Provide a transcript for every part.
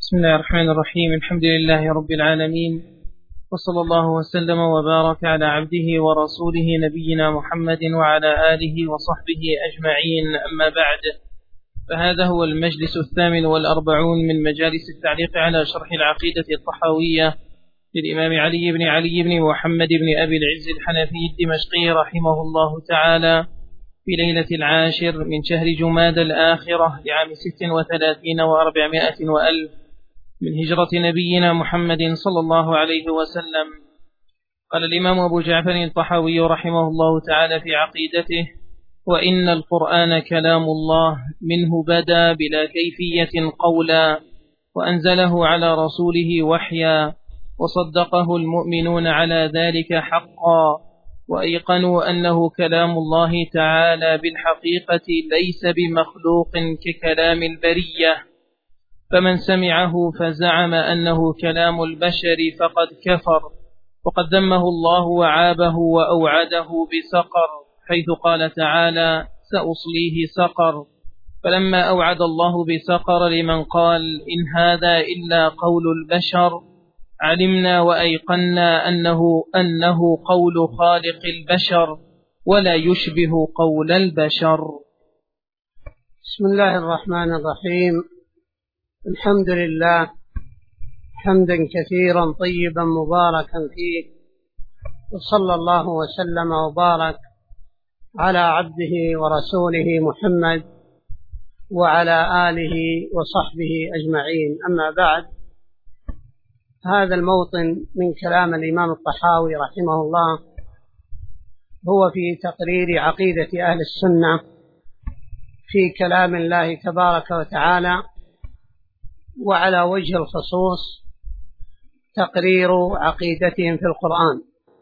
بسم الله الرحمن الرحيم. الحمد لله رب العالمين، وصلى الله وسلم وبارك على عبده ورسوله نبينا محمد وعلى آله وصحبه أجمعين، أما بعد، فهذا هو المجلس 48 من مجالس التعليق على شرح العقيدة الطحاوية للإمام علي بن محمد بن أبي العز الحنفي الدمشقي رحمه الله تعالى في ليلة 10 من شهر جماد الآخرة لعام 36 و400 وألف من هجرة نبينا محمد صلى الله عليه وسلم. قال الإمام أبو جعفر الطحاوي رحمه الله تعالى في عقيدته: وإن القرآن كلام الله، منه بدا بلا كيفية قولا، وأنزله على رسوله وحيا، وصدقه المؤمنون على ذلك حقا، وأيقنوا أنه كلام الله تعالى بالحقيقة ليس بمخلوق ككلام البرية، فمن سمعه فزعم أنه كلام البشر فقد كفر، وقد ذمه الله وعابه وأوعده بسقر، حيث قال تعالى: سأصليه سقر. فلما أوعد الله بسقر لمن قال إن هذا إلا قول البشر، علمنا وأيقنا أنه قول خالق البشر ولا يشبه قول البشر. بسم الله الرحمن الرحيم. الحمد لله حمدا كثيرا طيبا مباركا فيه، وصلى الله وسلم وبارك على عبده ورسوله محمد وعلى آله وصحبه أجمعين، أما بعد. هذا الموطن من كلام الإمام الطحاوي رحمه الله هو في تقرير عقيدة أهل السنة في كلام الله تبارك وتعالى، وعلى وجه الخصوص تقرير عقيدتهم في القرآن.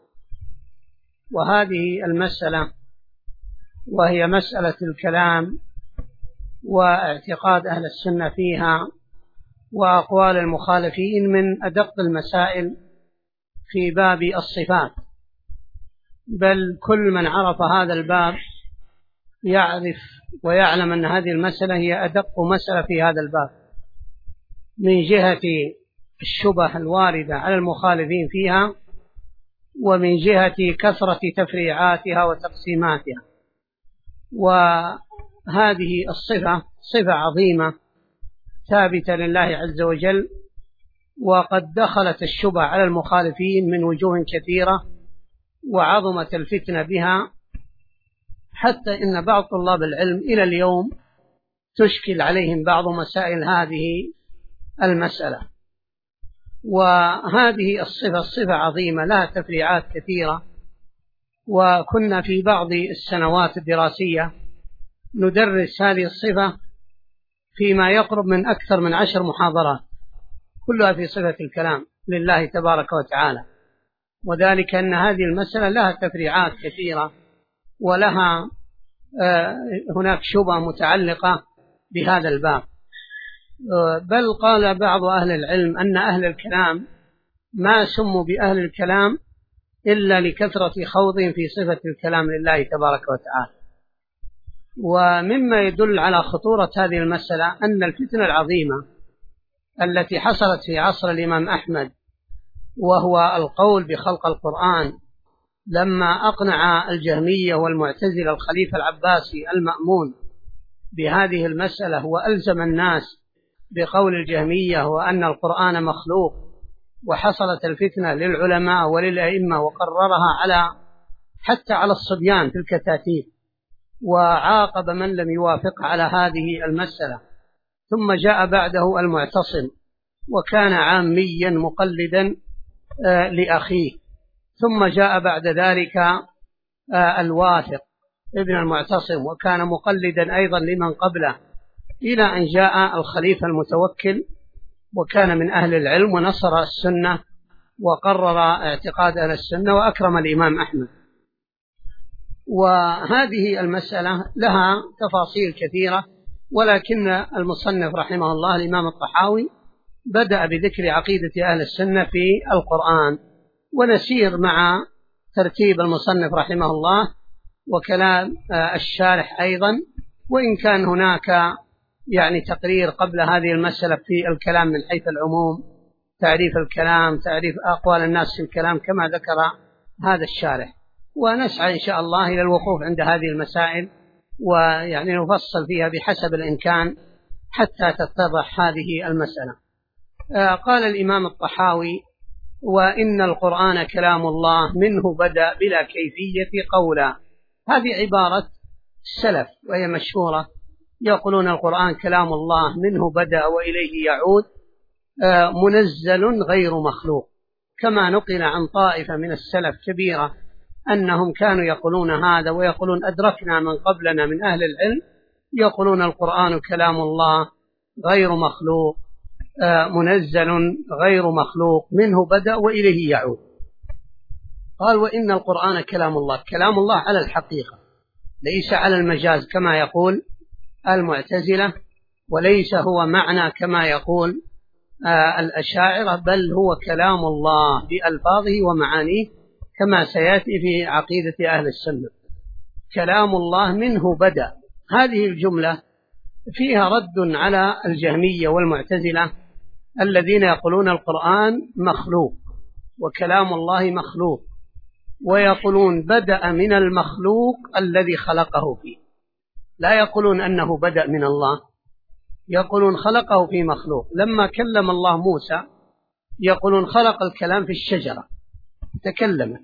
وهذه المسألة وهي مسألة الكلام واعتقاد أهل السنة فيها وأقوال المخالفين من أدق المسائل في باب الصفات، بل كل من عرف هذا الباب يعرف ويعلم أن هذه المسألة هي أدق مسألة في هذا الباب، من جهة الشبه الواردة على المخالفين فيها، ومن جهة كثرة تفريعاتها وتقسيماتها. وهذه الصفة صفة عظيمة ثابتة لله عز وجل، وقد دخلت الشبه على المخالفين من وجوه كثيرة، وعظمت الفتنة بها، حتى إن بعض طلاب العلم إلى اليوم تشكل عليهم بعض مسائل هذه المسألة. وهذه الصفة عظيمة لها تفريعات كثيرة، وكنا في بعض السنوات الدراسية ندرس هذه الصفة فيما يقرب من أكثر من 10 محاضرات، كلها في صفة الكلام لله تبارك وتعالى، وذلك أن هذه المسألة لها تفريعات كثيرة، ولها هناك شبهة متعلقة بهذا الباب. بل قال بعض أهل العلم أن أهل الكلام ما سموا بأهل الكلام إلا لكثرة خوضهم في صفة الكلام لله تبارك وتعالى. ومما يدل على خطورة هذه المسألة أن الفتنة العظيمة التي حصلت في عصر الإمام أحمد، وهو القول بخلق القرآن، لما أقنع الجهمية والمعتزلة الخليفة العباسي المأمون بهذه المسألة، وألزم الناس بقول الجهمية وأن القرآن مخلوق، وحصلت الفتنة للعلماء وللأئمة، وقررها حتى على الصبيان في الكتاتيب، وعاقب من لم يوافق على هذه المسألة. ثم جاء بعده المعتصم، وكان عاميا مقلدا لأخيه. ثم جاء بعد ذلك الواثق ابن المعتصم، وكان مقلدا أيضا لمن قبله، إلى أن جاء الخليفة المتوكل، وكان من أهل العلم ونصر السنة وقرر اعتقاد أهل السنة وأكرم الإمام أحمد. وهذه المسألة لها تفاصيل كثيرة، ولكن المصنف رحمه الله الإمام الطحاوي بدأ بذكر عقيدة أهل السنة في القرآن، ونسير مع ترتيب المصنف رحمه الله وكلام الشارح أيضا، وإن كان هناك يعني تقرير قبل هذه المسألة في الكلام من حيث العموم، تعريف الكلام، تعريف أقوال الناس في الكلام كما ذكر هذا الشارح، ونسعى إن شاء الله إلى الوقوف عند هذه المسائل ويعني نفصل فيها بحسب الإمكان حتى تتضح هذه المسألة. قال الإمام الطحاوي: وإن القرآن كلام الله منه بدأ بلا كيفية قولا. هذه عبارة السلف وهي مشهورة، يقولون القرآن كلام الله منه بدأ وإليه يعود، منزل غير مخلوق، كما نقل عن طائفة من السلف كبيرة أنهم كانوا يقولون هذا، ويقولون أدركنا من قبلنا من أهل العلم يقولون القرآن كلام الله غير مخلوق، منزل غير مخلوق، منه بدأ وإليه يعود. قال: وإن القرآن كلام الله، كلام الله على الحقيقة ليس على المجاز كما يقول المعتزلة، وليس هو معنى كما يقول الأشاعرة، بل هو كلام الله بألفاظه ومعانيه كما سيأتي في عقيدة أهل السنة. كلام الله منه بدأ، هذه الجملة فيها رد على الجهمية والمعتزلة الذين يقولون القرآن مخلوق وكلام الله مخلوق، ويقولون بدأ من المخلوق الذي خلقه فيه، لا يقولون أنه بدأ من الله، يقولون خلقه في مخلوق. لما كلم الله موسى يقولون خلق الكلام في الشجرة تكلم.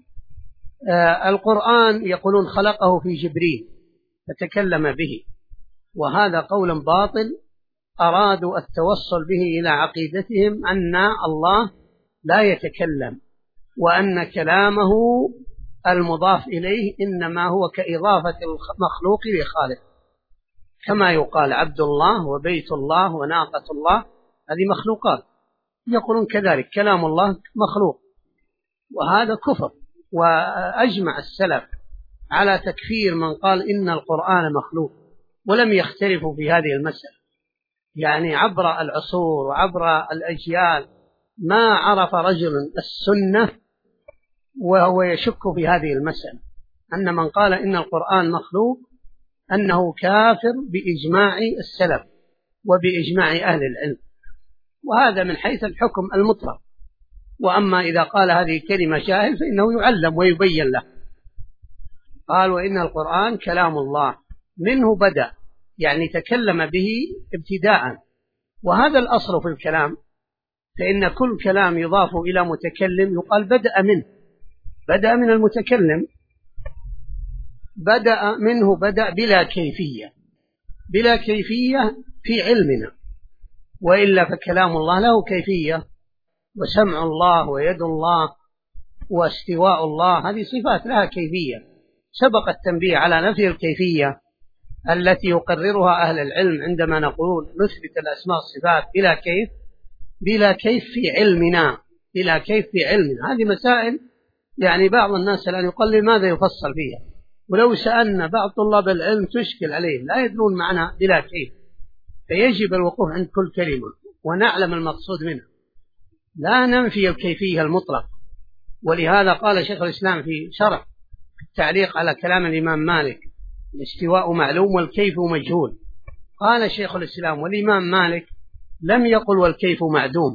القرآن يقولون خلقه في جبريل فتكلم به، وهذا قول باطل أرادوا التوصل به إلى عقيدتهم أن الله لا يتكلم، وأن كلامه المضاف إليه إنما هو كإضافة المخلوق لخالق، كما يقال عبد الله وبيت الله وناقة الله، هذه مخلوقات، يقولون كذلك كلام الله مخلوق، وهذا كفر. وأجمع السلف على تكفير من قال إن القرآن مخلوق، ولم يختلفوا في هذه المسألة، يعني عبر العصور وعبر الأجيال ما عرف رجل السنة وهو يشك في هذه المسألة، أن من قال إن القرآن مخلوق أنه كافر بإجماع السلف وبإجماع أهل العلم، وهذا من حيث الحكم المطلق. وأما إذا قال هذه كلمة جاهل فإنه يعلم ويبين له. قال: وإن القرآن كلام الله منه بدأ، يعني تكلم به ابتداء، وهذا الأصل في الكلام، فإن كل كلام يضاف إلى متكلم يقال بدأ منه، بدأ من المتكلم، بدأ منه بدأ بلا كيفية، بلا كيفية في علمنا، وإلا فكلام الله له كيفية، وسمع الله ويد الله واستواء الله، هذه صفات لها كيفية. سبق التنبيه على نفي الكيفية التي يقررها أهل العلم عندما نقول نثبت الأسماء والصفات بلا كيف، بلا كيف في علمنا، بلا كيف في علمنا. هذه مسائل يعني بعض الناس الآن يقول لماذا يفصل فيها، ولو سألنا بعض طلاب العلم تشكل عليهم، لا يدرون معنى بلا كيف، فيجب الوقوف عند كل كلمة ونعلم المقصود منها، لا ننفي الكيفية المطلق. ولهذا قال شيخ الإسلام في شرح التعليق على كلام الإمام مالك: الاستواء معلوم والكيف مجهول. قال شيخ الإسلام: والإمام مالك لم يقل والكيف معدوم،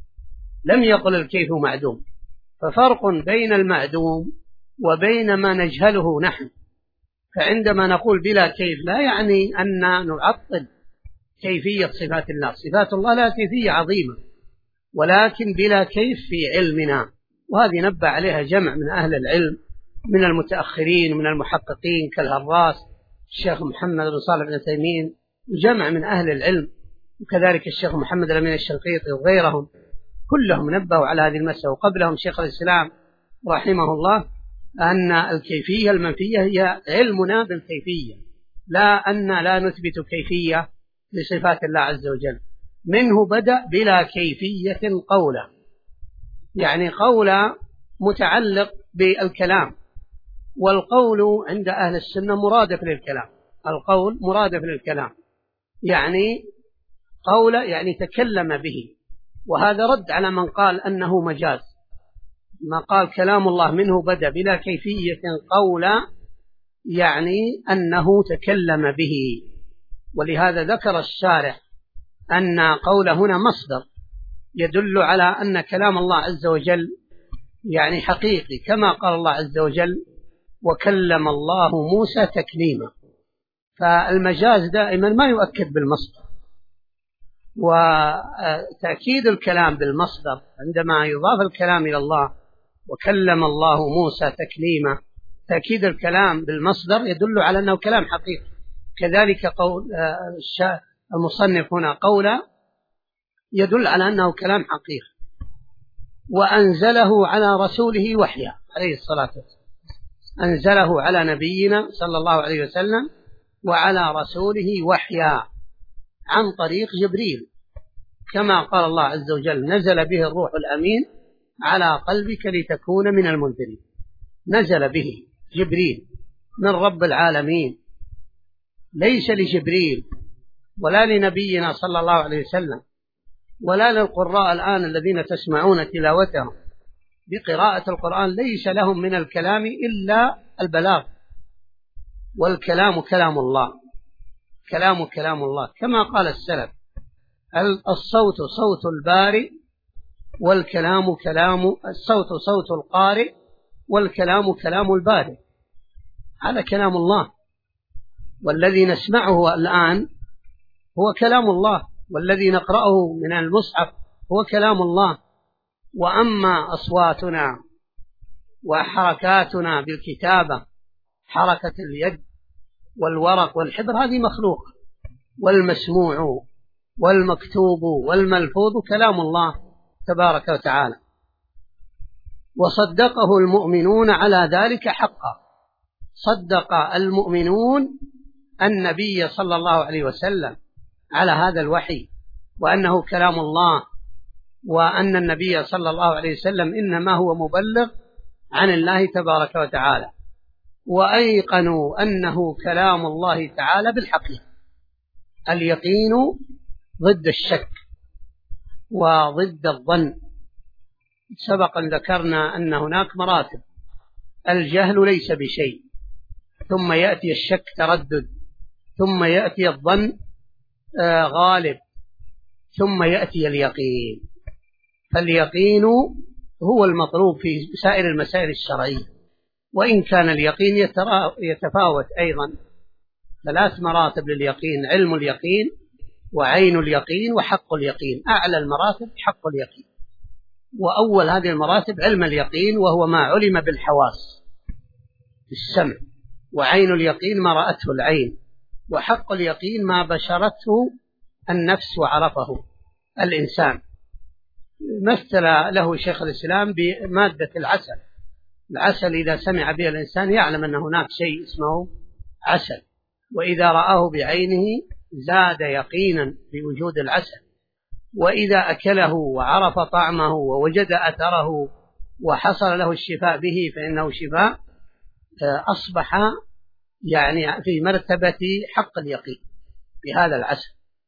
لم يقل الكيف معدوم، ففرق بين المعدوم وبين ما نجهله نحن. فعندما نقول بلا كيف لا يعني أن نعطل كيفية صفات الله، صفات الله لا كيفية عظيمة، ولكن بلا كيف في علمنا، وهذه نبه عليها جمع من أهل العلم من المتأخرين ومن المحققين كالهراس الشيخ محمد بن صالح بن تيمين، وجمع من أهل العلم، وكذلك الشيخ محمد الأمين الشنقيطي وغيرهم، كلهم نبهوا على هذه المسألة. وقبلهم شيخ الإسلام رحمه الله أن الكيفية المنفية هي علمنا بالكيفية، لا أن لا نثبت كيفية لصفات الله عز وجل. منه بدأ بلا كيفية قولا، يعني قولا متعلق بالكلام، والقول عند أهل السنة مرادف للكلام، القول مرادف للكلام، يعني قول يعني تكلم به، وهذا رد على من قال أنه مجاز. ما قال كلام الله منه بدأ بلا كيفية قولا يعني أنه تكلم به، ولهذا ذكر الشارع أن قول هنا مصدر يدل على أن كلام الله عز وجل يعني حقيقي، كما قال الله عز وجل وكلم الله موسى تكليما. فالمجاز دائما ما يؤكد بالمصدر، وتأكيد الكلام بالمصدر عندما يضاف الكلام إلى الله وكلم الله موسى تكليما، تأكيد الكلام بالمصدر يدل على أنه كلام حقيقي. كذلك قول المصنف هنا قولا يدل على أنه كلام حقيقي. وأنزله على رسوله وحيا عليه الصلاة والسلام، أنزله على نبينا صلى الله عليه وسلم وعلى رسوله وحيا عن طريق جبريل، كما قال الله عز وجل نزل به الروح الأمين على قلبك لتكون من المنذرين. نزل به جبريل من رب العالمين، ليس لجبريل ولا لنبينا صلى الله عليه وسلم ولا للقراء الآن الذين تسمعون تلاوتهم بقراءة القرآن، ليس لهم من الكلام إلا البلاغ، والكلام كلام الله، كلام الله، كما قال السلف الصوت صوت البارئ والكلام الصوت صوت القارئ والكلام كلام البارئ. هذا كلام الله، والذي نسمعه الآن هو كلام الله، والذي نقرأه من المصحف هو كلام الله. وأما أصواتنا وحركاتنا بالكتابة، حركة اليد والورق والحبر، هذه مخلوق، والمسموع والمكتوب والملفوظ كلام الله تبارك وتعالى. وصدقه المؤمنون على ذلك حقا، صدق المؤمنون النبي صلى الله عليه وسلم على هذا الوحي، وأنه كلام الله، وأن النبي صلى الله عليه وسلم إنما هو مبلغ عن الله تبارك وتعالى. وأيقنوا أنه كلام الله تعالى بالحقيقة. اليقين ضد الشك وضد الظن. سبقا ذكرنا أن هناك مراتب، الجهل ليس بشيء، ثم يأتي الشك تردد، ثم يأتي الظن غالب، ثم يأتي اليقين. فاليقين هو المطلوب في سائر المسائل الشرعية، وإن كان اليقين يتفاوت أيضا. 3 مراتب لليقين: علم اليقين وعين اليقين وحق اليقين. أعلى المراتب حق اليقين، وأول هذه المراتب علم اليقين، وهو ما علم بالحواس بالسمع، وعين اليقين ما رأته العين، وحق اليقين ما بشرته النفس وعرفه الإنسان. مثل له شيخ الإسلام بمادة العسل. العسل إذا سمع به الإنسان يعلم أن هناك شيء اسمه عسل، وإذا رآه بعينه زاد يقينا بوجود العسل، وإذا أكله وعرف طعمه ووجد أثره وحصل له الشفاء به فإنه شفاء، أصبح يعني في مرتبة حق اليقين بهذا العسل.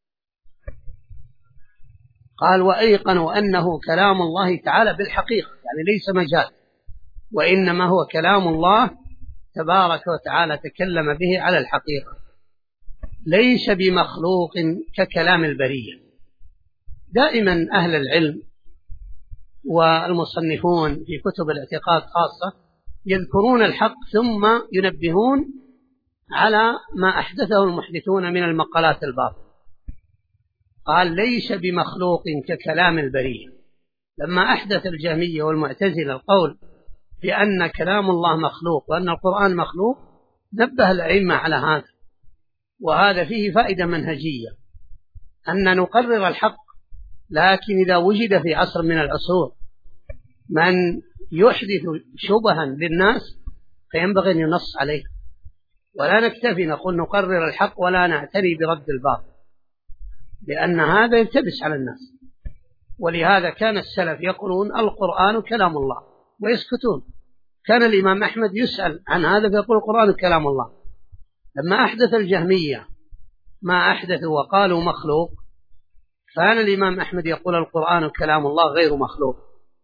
قال وأيقنوا أنه كلام الله تعالى بالحقيقة، يعني ليس مجاز، وإنما هو كلام الله تبارك وتعالى تكلم به على الحقيقة، ليس بمخلوق ككلام البرية. دائما أهل العلم والمصنفون في كتب الاعتقاد خاصة يذكرون الحق ثم ينبهون على ما أحدثه المحدثون من المقالات الباطلة. قال ليس بمخلوق ككلام البرية. لما أحدث الجهمية والمعتزلة القول بأن كلام الله مخلوق وأن القرآن مخلوق، نبه الأئمة على هذا، وهذا فيه فائدة منهجية، أن نقرر الحق، لكن إذا وجد في عصر من العصور من يحدث شبها للناس فينبغي أن ينص عليه، ولا نكتفي نقول نقرر الحق ولا نعتني برد الباطل، لأن هذا يلتبس على الناس. ولهذا كان السلف يقولون القرآن كلام الله ويسكتون. كان الإمام أحمد يسأل عن هذا فيقول القرآن كلام الله. لما أحدث الجهمية ما أحدثوا وقالوا مخلوق، كان الإمام أحمد يقول القرآن كلام الله غير مخلوق.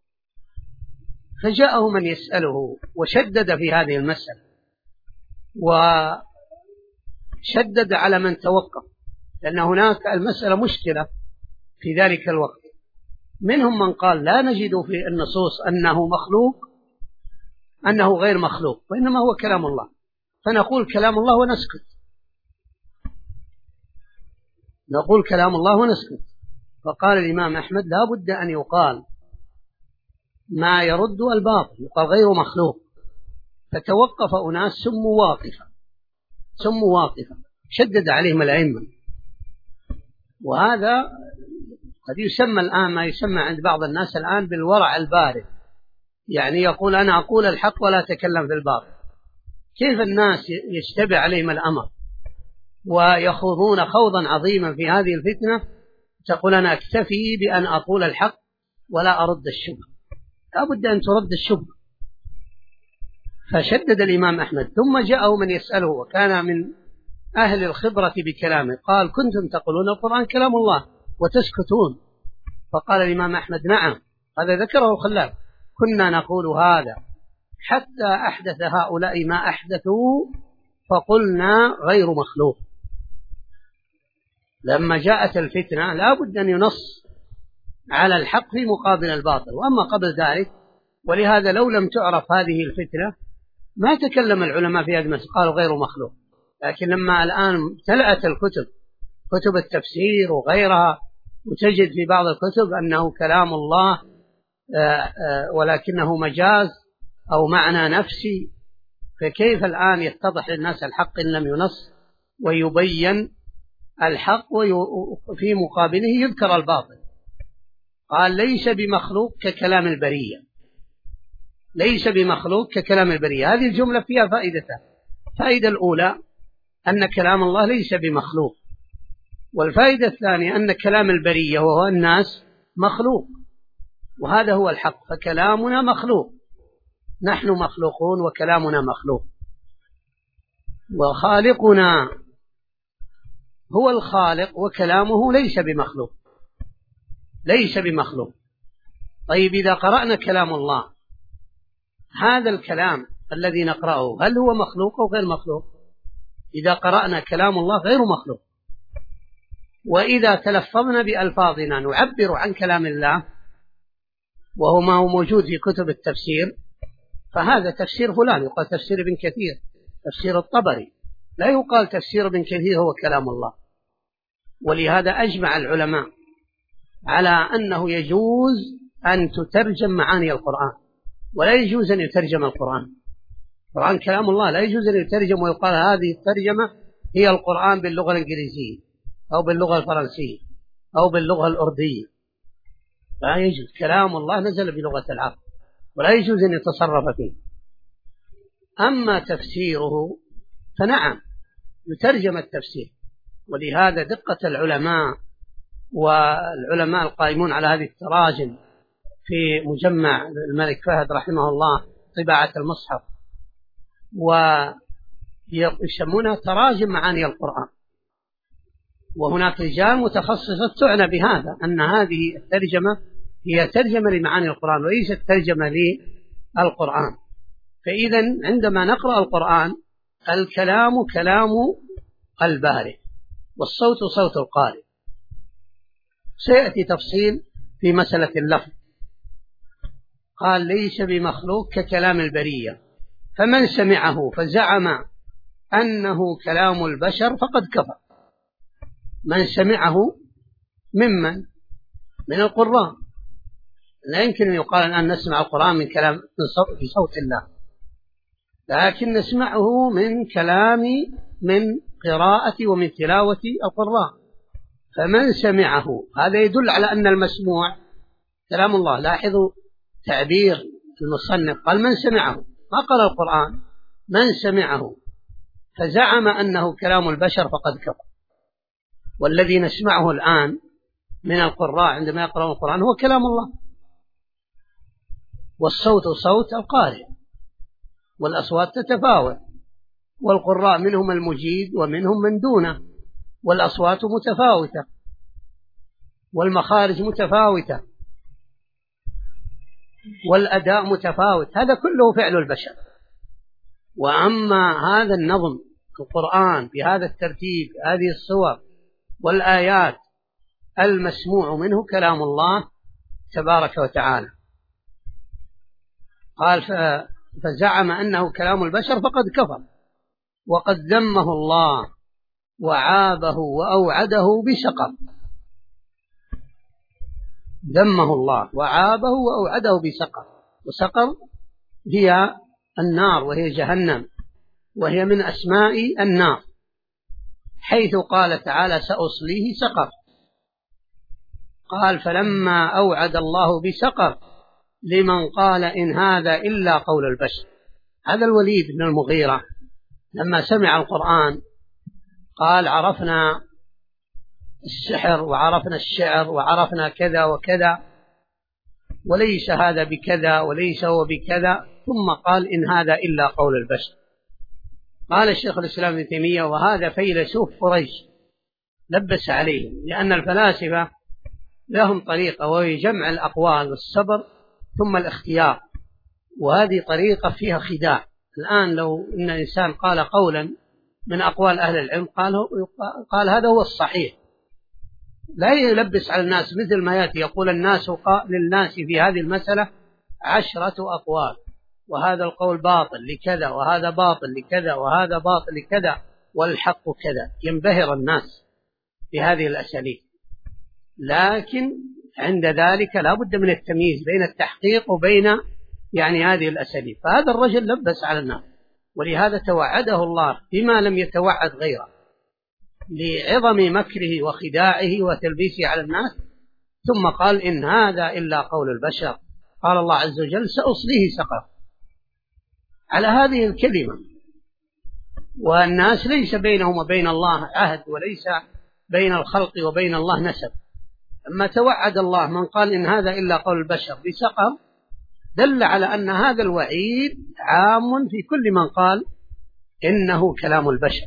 فجاءه من يسأله وشدد في هذه المسألة، وشدد على من توقف، لأن هناك المسألة مشكلة في ذلك الوقت. منهم من قال لا نجد في النصوص أنه مخلوق، أنه غير مخلوق، وإنما هو كلام الله، فنقول كلام الله ونسكت، نقول كلام الله ونسكت. فقال الإمام أحمد لا بد أن يقال ما يرد الباطل، يقال غير مخلوق. فتوقف أناس سموا واقفة شدد عليهم الأئمة. وهذا قد يسمى الآن ما يسمى عند بعض الناس الآن بالورع البارد، يعني يقول أنا أقول الحق ولا أتكلم في الباطل. كيف الناس يشتبه عليهم الأمر ويخوضون خوضا عظيما في هذه الفتنة، تقول أنا أكتفي بأن أقول الحق ولا أرد الشبهة؟ لا بد أن ترد الشبهة. فشدد الإمام أحمد. ثم جاءه من يسأله وكان من أهل الخبرة بكلامه، قال كنتم تقولون القرآن كلام الله وتسكتون. فقال الإمام أحمد نعم، هذا ذكره الخلال، كنا نقول هذا حتى أحدث هؤلاء ما أحدثوا فقلنا غير مخلوق. لما جاءت الفتنة لا بد أن ينص على الحق في مقابل الباطل، وأما قبل ذلك. ولهذا لو لم تعرف هذه الفتنة ما تكلم العلماء في هذا المسألة، قالوا غير مخلوق. لكن لما الآن امتلأت الكتب، كتب التفسير وغيرها، وتجد في بعض الكتب أنه كلام الله ولكنه مجاز أو معنى نفسي، فكيف الآن يتضح للناس الحق إن لم ينص ويبين الحق وفي مقابله يذكر الباطل؟ قال ليس بمخلوق ككلام البرية، ليس بمخلوق ككلام البرية. هذه الجملة فيها فائدتان. الفائدة الأولى أن كلام الله ليس بمخلوق، والفائدة الثانية أن كلام البرية وهو الناس مخلوق، وهذا هو الحق. فكلامنا مخلوق، نحن مخلوقون وكلامنا مخلوق، وخالقنا هو الخالق وكلامه ليس بمخلوق، ليس بمخلوق. طيب إذا قرأنا كلام الله، هذا الكلام الذي نقرأه هل هو مخلوق أو غير مخلوق؟ إذا قرأنا كلام الله غير مخلوق. وإذا تلفظنا بألفاظنا نعبر عن كلام الله وهو ما هو موجود في كتب التفسير، فهذا تفسير فلان، يقال تفسير ابن كثير، تفسير الطبري، لا يقال تفسير ابن كثير هو كلام الله. ولهذا أجمع العلماء على أنه يجوز أن تترجم معاني القرآن، ولا يجوز أن يترجم القرآن. القرآن كلام الله، لا يجوز أن يترجم ويقال هذه الترجمة هي القرآن باللغة الإنجليزية أو باللغة الفرنسية أو باللغة الأردية. لا يجوز، كلام الله نزل بلغة العرب ولا يجوز أن يتصرف فيه. أما تفسيره فنعم يترجم التفسير. ولهذا دقة العلماء والعلماء القائمون على هذه التراجم في مجمع الملك فهد رحمه الله طباعة المصحف، ويسمونها تراجم معاني القرآن. وهناك رجال متخصصة تعنى بهذا، أن هذه الترجمة هي ترجمة لمعاني القرآن وليست ترجمة للقرآن. فإذا عندما نقرأ القرآن الكلام كلام البارئ والصوت صوت القارئ. سيأتي تفصيل في مسألة اللفظ. قال ليس بمخلوق ككلام البرية، فمن سمعه فزعم أنه كلام البشر فقد كفر. من سمعه ممن؟ من القراء. لا يمكن أن يقال الآن نسمع القرآن من كلام في صوت الله، لكن نسمعه من كلام، من قراءة ومن تلاوة القراء. فمن سمعه، هذا يدل على أن المسموع كلام الله. لاحظوا تعبير المصنف، قال من سمعه، ما قال القرآن، من سمعه فزعم أنه كلام البشر فقد كفر. والذي نسمعه الآن من القراء عندما يقرأون القرآن هو كلام الله، والصوت صوت القارئ، والأصوات تتفاوت، والقراء منهم المجيد ومنهم من دونه، والأصوات متفاوتة والمخارج متفاوتة والأداء متفاوت، هذا كله فعل البشر. وأما هذا النظم القرآن بهذا الترتيب، هذه الصور والآيات المسموع منه كلام الله تبارك وتعالى. قال فزعم أنه كلام البشر فقد كفر، وقد ذمه الله وعابه وأوعده بسقر. ذمه الله وعابه وأوعده بسقر، وسقر هي النار وهي جهنم، وهي من أسماء النار، حيث قال تعالى سأصليه سقر. قال فلما أوعد الله بسقر لمن قال إن هذا إلا قول البشر. هذا الوليد بن المغيرة لما سمع القرآن قال عرفنا السحر وعرفنا الشعر وعرفنا كذا وكذا، وليس هذا بكذا وليس هو بكذا، ثم قال إن هذا إلا قول البشر. قال الشيخ الإسلام ابن تيمية وهذا فيلسوف قريش لبس عليهم، لأن الفلاسفة لهم طريقة وهي جمع الأقوال والصبر ثم الاختيار، وهذه طريقة فيها خداع. الآن لو إن إنسان قال قولا من أقوال أهل العلم قال هذا هو الصحيح، لا يلبس على الناس مثل ما يأتي يقول الناس للناس في هذه المسألة 10 أقوال، وهذا القول باطل لكذا، وهذا باطل لكذا، وهذا باطل لكذا، والحق كذا. ينبهر الناس بهذه الأساليب، لكن عند ذلك لا بد من التمييز بين التحقيق وبين هذه الأساليب. فهذا الرجل لبس على الناس، ولهذا توعده الله بما لم يتوعد غيره لعظم مكره وخداعه وتلبيسه على الناس، ثم قال إن هذا إلا قول البشر. قال الله عز وجل سأصليه سقر على هذه الكلمة، والناس ليس بينهم وبين الله عهد، وليس بين الخلق وبين الله نسب. أما توعد الله من قال إن هذا إلا قول البشر بسقر، دل على أن هذا الوعيد عام في كل من قال إنه كلام البشر.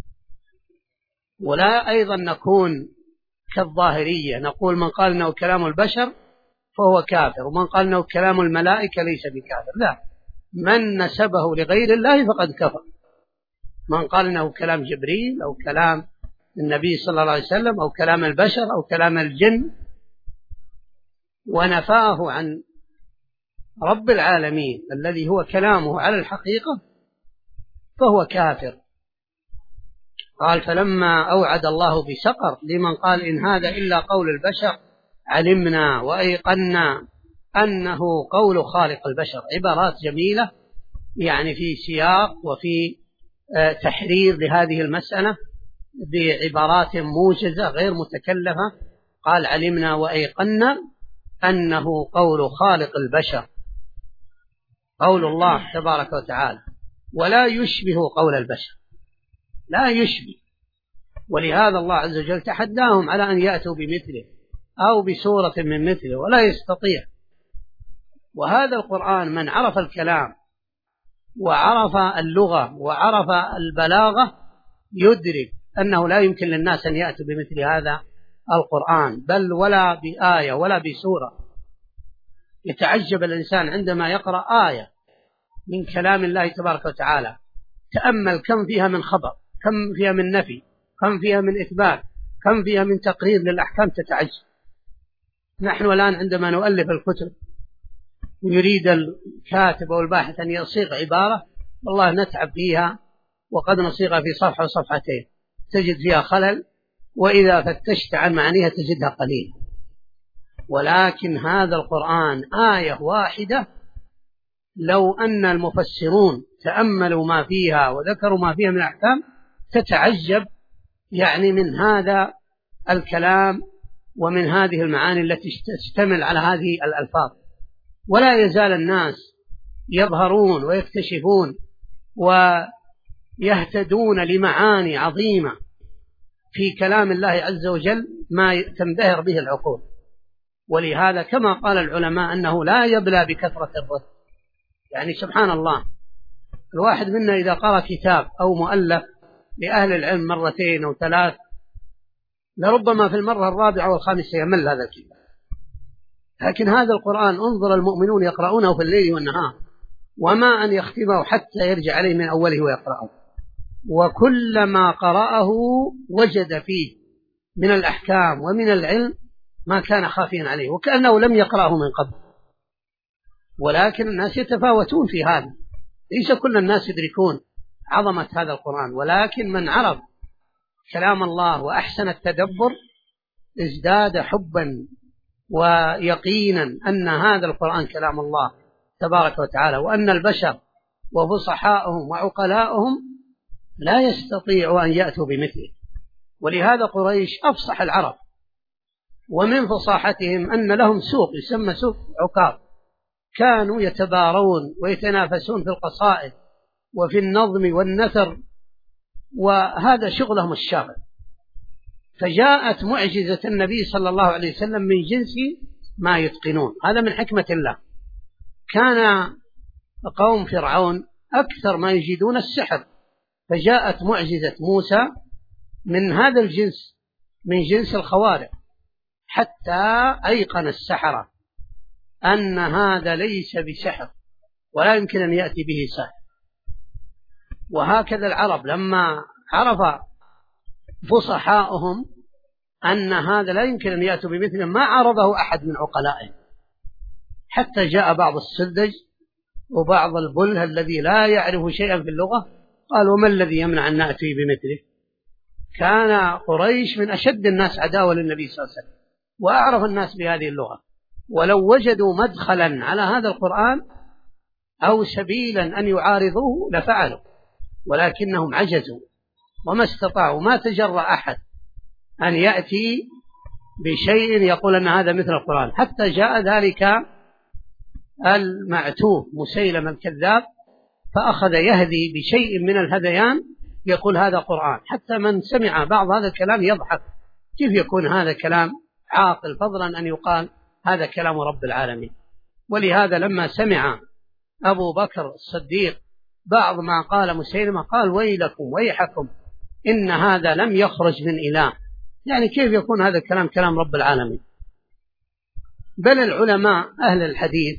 ولا أيضا نكون كالظاهرية نقول من قال إنه كلام البشر فهو كافر، ومن قال إنه كلام الملائكة ليس بكافر. لا، من نسبه لغير الله فقد كفر. من قال إنه كلام جبريل أو كلام النبي صلى الله عليه وسلم أو كلام البشر أو كلام الجن ونفاه عن رب العالمين الذي هو كلامه على الحقيقة فهو كافر. قال فلما أوعد الله بسقر لمن قال إن هذا إلا قول البشر علمنا وأيقنا أنه قول خالق البشر. عبارات جميلة في سياق وفي تحرير لهذه المسألة بعبارات موجزة غير متكلفة. قال علمنا وأيقنا أنه قول خالق البشر، قول الله تبارك وتعالى، ولا يشبه قول البشر، لا يشبه. ولهذا الله عز وجل تحداهم على أن يأتوا بمثله أو بسورة من مثله، ولا يستطيع. وهذا القرآن من عرف الكلام وعرف اللغة وعرف البلاغة يدرك أنه لا يمكن للناس أن يأتوا بمثل هذا القرآن، بل ولا بآية ولا بسورة. يتعجب الإنسان عندما يقرأ آية من كلام الله تبارك وتعالى، تأمل كم فيها من خبر، كم فيها من نفي، كم فيها من إثبات، كم فيها من تقرير للأحكام، تتعجب. نحن الآن عندما نؤلف الكتب ويريد الكاتب أو الباحث أن يصيغ عبارة، والله نتعب فيها، وقد نصيغها في صفحة وصفحتين تجد فيها خلل، وإذا فتشت عن معانيها تجدها قليلة. ولكن هذا القرآن آية واحدة لو أن المفسرون تأملوا ما فيها وذكروا ما فيها من أحكام تتعجب من هذا الكلام ومن هذه المعاني التي تشتمل على هذه الألفاظ. ولا يزال الناس يظهرون ويكتشفون ويهتدون لمعاني عظيمة في كلام الله عز وجل ما تنبهر به العقول. ولهذا كما قال العلماء أنه لا يبلى بكثرة الرد. سبحان الله، الواحد منا إذا قرأ كتاب أو مؤلف لأهل العلم مرتين أو 3 لربما في المرة الرابعة والخامسة يمل هذا الكتاب. لكن هذا القرآن انظر المؤمنون يقرؤونه في الليل والنهار، وما أن يختمه حتى يرجع عليه من أوله ويقرأه، وكلما قرأه وجد فيه من الأحكام ومن العلم ما كان خافيا عليه، وكأنه لم يقرأه من قبل. ولكن الناس يتفاوتون في هذا، ليس كل الناس يدركون عظمة هذا القرآن، ولكن من عرف كلام الله وأحسن التدبر ازداد حبا ويقينا أن هذا القرآن كلام الله تبارك وتعالى، وأن البشر وفصحاؤهم وعقلاؤهم لا يستطيعوا أن يأتوا بمثله. ولهذا قريش أفصح العرب، ومن فصاحتهم أن لهم سوق يسمى سوق عكاظ، كانوا يتبارون ويتنافسون في القصائد وفي النظم والنثر، وهذا شغلهم الشاغل. فجاءت معجزة النبي صلى الله عليه وسلم من جنس ما يتقنون، هذا من حكمة الله. كان قوم فرعون أكثر ما يجدون السحر، فجاءت معجزة موسى من هذا الجنس، من جنس الخوارق، حتى أيقن السحرة أن هذا ليس بسحر ولا يمكن أن يأتي به سحر. وهكذا العرب لما عرف فصحاؤهم أن هذا لا يمكن أن يأتوا بمثله ما عرضه أحد من عقلائهم، حتى جاء بعض السذج وبعض البله الذي لا يعرف شيئا في اللغة قال: وما الذي يمنع أن نأتي بمثله؟ كان قريش من أشد الناس عداوة للنبي صلى الله عليه وسلم، وأعرف الناس بهذه اللغة، ولو وجدوا مدخلا على هذا القرآن أو سبيلا أن يعارضوه لفعلوا، ولكنهم عجزوا وما استطاعوا. ما تجرأ أحد أن يأتي بشيء يقول أن هذا مثل القرآن، حتى جاء ذلك المعتوه مسيلم الكذاب فأخذ يهدي بشيء من الهذيان يقول هذا قرآن، حتى من سمع بعض هذا الكلام يضحك، كيف يكون هذا كلام عاقل، فضلا أن يقال هذا كلام رب العالمين. ولهذا لما سمع أبو بكر الصديق بعض ما قال مسيلمة قال: ويلكم ويحكم، إن هذا لم يخرج من إله، يعني كيف يكون هذا الكلام كلام رب العالمين؟ بل العلماء أهل الحديث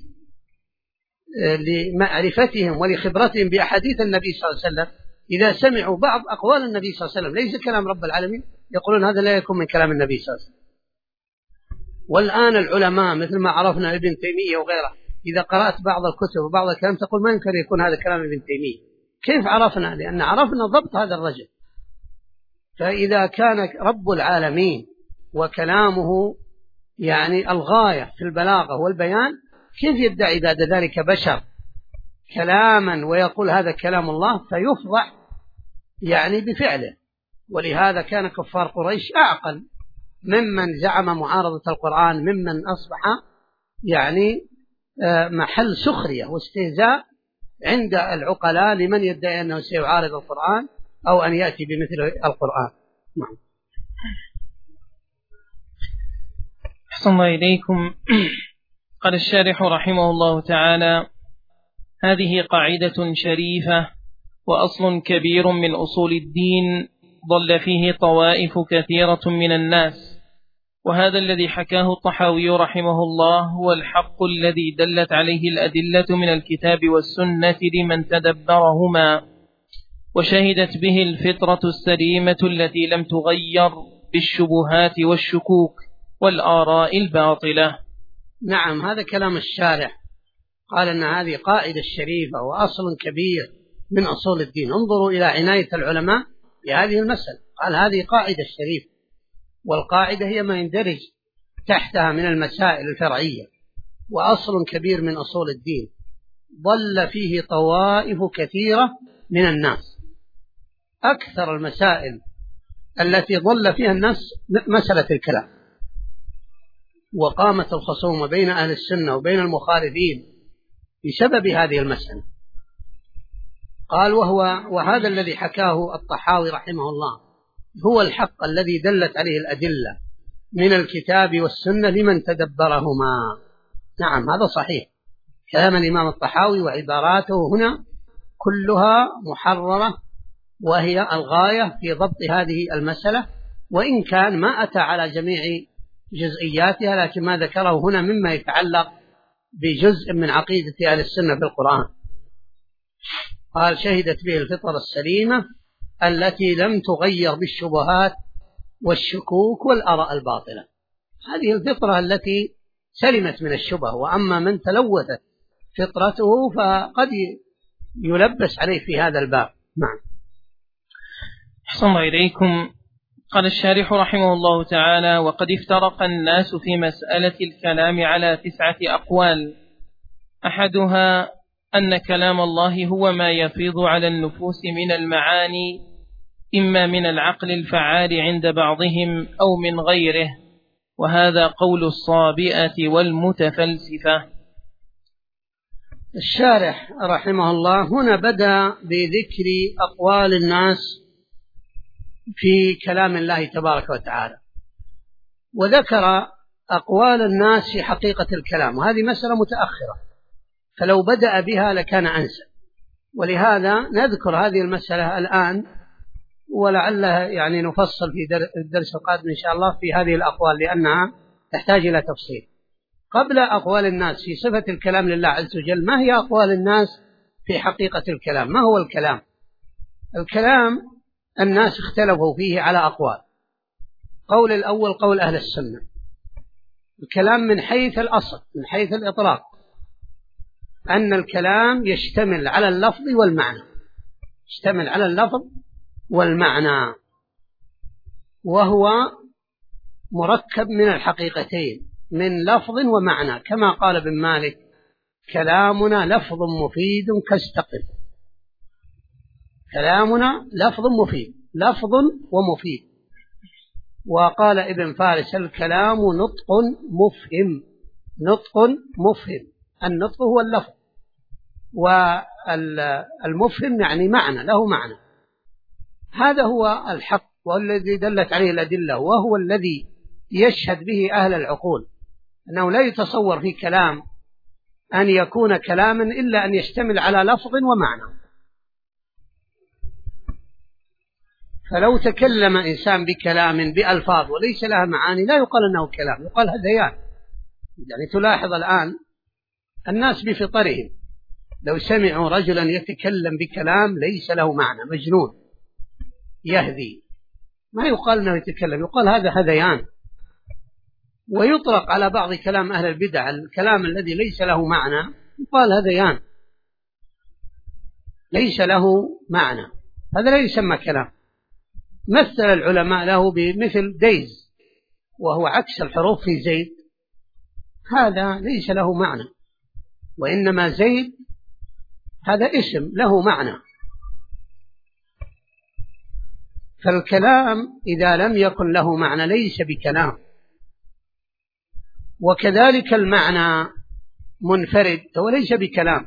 لمعرفتهم ولخبرتهم بأحاديث النبي صلى الله عليه وسلم إذا سمعوا بعض أقوال النبي صلى الله عليه وسلم ليس كلام رب العالمين يقولون هذا لا يكون من كلام النبي صلى الله عليه وسلم. والآن العلماء مثل ما عرفنا ابن تيمية وغيره، إذا قرأت بعض الكتب وبعض الكلام تقول ما يمكن يكون هذا كلام ابن تيمية. كيف عرفنا؟ لأن عرفنا ضبط هذا الرجل. فإذا كان رب العالمين وكلامه يعني الغاية في البلاغة والبيان، كيف يدعي بعد ذلك بشر كلاما ويقول هذا كلام الله فيفضح يعني بفعله؟ ولهذا كان كفار قريش أعقل ممن زعم معارضة القرآن، ممن أصبح يعني محل سخرية واستهزاء عند العقلاء لمن يدعي أنه سيعارض القرآن أو أن يأتي بمثل القرآن. نعم. أحسن الله إليكم. قال الشارح رحمه الله تعالى: هذه قاعدة شريفة وأصل كبير من أصول الدين ضل فيه طوائف كثيرة من الناس، وهذا الذي حكاه الطحاوي رحمه الله هو الحق الذي دلت عليه الأدلة من الكتاب والسنة لمن تدبرهما، وشهدت به الفطرة السليمة التي لم تغير بالشبهات والشكوك والآراء الباطلة. نعم، هذا كلام الشارح، قال أن هذه قاعدة شريفة وأصل كبير من أصول الدين. انظروا إلى عناية العلماء بهذه المسألة، قال هذه قاعدة شريفة، والقاعدة هي ما يندرج تحتها من المسائل الفرعية، وأصل كبير من أصول الدين ضل فيه طوائف كثيرة من الناس. أكثر المسائل التي ضل فيها الناس مسألة الكلام، وقامت الخصومة بين أهل السنة وبين المخالفين بسبب هذه المسألة. قال وهذا الذي حكاه الطحاوي رحمه الله هو الحق الذي دلت عليه الأدلة من الكتاب والسنة لمن تدبرهما. نعم، هذا صحيح، كلام الإمام الطحاوي وعباراته هنا كلها محررة، وهي الغاية في ضبط هذه المسألة، وإن كان ما أتى على جميع جزئياتها، لكن ما ذكره هنا مما يتعلق بجزء من عقيدة أهل السنة في القرآن. قال شهدت به الفطرة السليمة التي لم تغير بالشبهات والشكوك والآراء الباطلة. هذه الفطرة التي سلمت من الشبه، وأما من تلوثت فطرته فقد يلبس عليه في هذا الباب. نعم. أحسن الله إليكم. قال الشارح رحمه الله تعالى: وقد افترق الناس في مسألة الكلام على 9 أقوال، أحدها أن كلام الله هو ما يفيض على النفوس من المعاني، إما من العقل الفعال عند بعضهم أو من غيره، وهذا قول الصابئة والمتفلسفة. الشارح رحمه الله هنا بدأ بذكر أقوال الناس في كلام الله تبارك وتعالى، وذكر أقوال الناس في حقيقة الكلام، وهذه مسألة متأخرة، فلو بدأ بها لكان أنسب، ولهذا نذكر هذه المسألة الآن، ولعلها يعني نفصل في الدرس القادم إن شاء الله في هذه الأقوال لأنها تحتاج إلى تفصيل. قبل أقوال الناس في صفة الكلام لله عز وجل، ما هي أقوال الناس في حقيقة الكلام؟ ما هو الكلام؟ الكلام الناس اختلفوا فيه على أقوال. قول الأول قول أهل السنة، الكلام من حيث الأصل من حيث الإطلاق أن الكلام يشتمل على اللفظ والمعنى، يشتمل على اللفظ والمعنى، وهو مركب من الحقيقتين، من لفظ ومعنى، كما قال ابن مالك: كلامنا لفظ مفيد كاستقل. كلامنا لفظ مفيد، لفظ ومفيد. وقال ابن فارس: الكلام نطق مفهم. نطق مفهم، النطق هو اللفظ، والمفهم يعني معنى، له معنى. هذا هو الحق والذي دلت عليه الأدلة، وهو الذي يشهد به أهل العقول، أنه لا يتصور في كلام أن يكون كلاما إلا أن يشتمل على لفظ ومعنى. فلو تكلم إنسان بكلام بألفاظ وليس لها معاني لا يقال أنه كلام، يقال هذيان. يعني تلاحظ الآن الناس بفطرهم لو سمعوا رجلا يتكلم بكلام ليس له معنى، مجنون يهذي، ما يقال أنه يتكلم، يقال هذا هذيان. ويطلق على بعض كلام أهل البدع الكلام الذي ليس له معنى يقال هذيان، ليس له معنى، هذا لا يسمى كلام. مثل العلماء له بمثل ديز، وهو عكس الحروف في زيد، هذا ليس له معنى، وإنما زيد هذا اسم له معنى. فالكلام إذا لم يكن له معنى ليس بكلام، وكذلك المعنى منفرد وليس بكلام.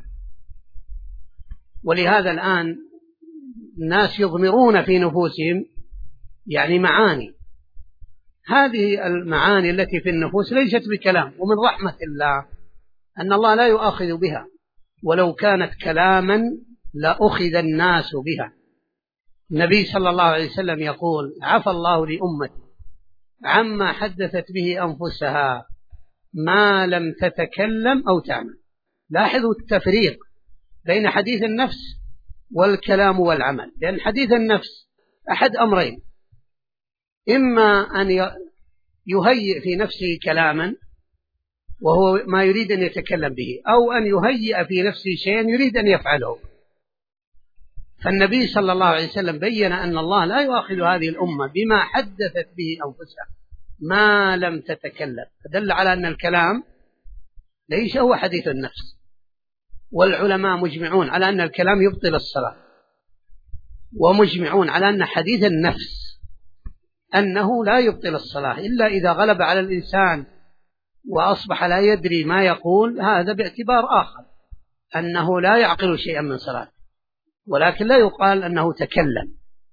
ولهذا الآن الناس يضمرون في نفوسهم يعني معاني، هذه المعاني التي في النفوس ليست بكلام، ومن رحمة الله أن الله لا يؤاخذ بها، ولو كانت كلاما لأخذ الناس بها. النبي صلى الله عليه وسلم يقول: عفى الله لأمتي عما حدثت به أنفسها ما لم تتكلم أو تعمل. لاحظوا التفريق بين حديث النفس والكلام والعمل، لأن حديث النفس أحد أمرين: إما أن يهيئ في نفسه كلاما وهو ما يريد أن يتكلم به، أو أن يهيئ في نفسه شيئا يريد أن يفعله. فالنبي صلى الله عليه وسلم بين أن الله لا يؤاخذ هذه الأمة بما حدثت به أنفسها ما لم تتكلم، فدل على أن الكلام ليس هو حديث النفس. والعلماء مجمعون على أن الكلام يبطل الصلاة، ومجمعون على أن حديث النفس أنه لا يبطل الصلاة إلا إذا غلب على الإنسان وأصبح لا يدري ما يقول، هذا باعتبار آخر أنه لا يعقل شيئا من صلاة، ولكن لا يقال أنه تكلم.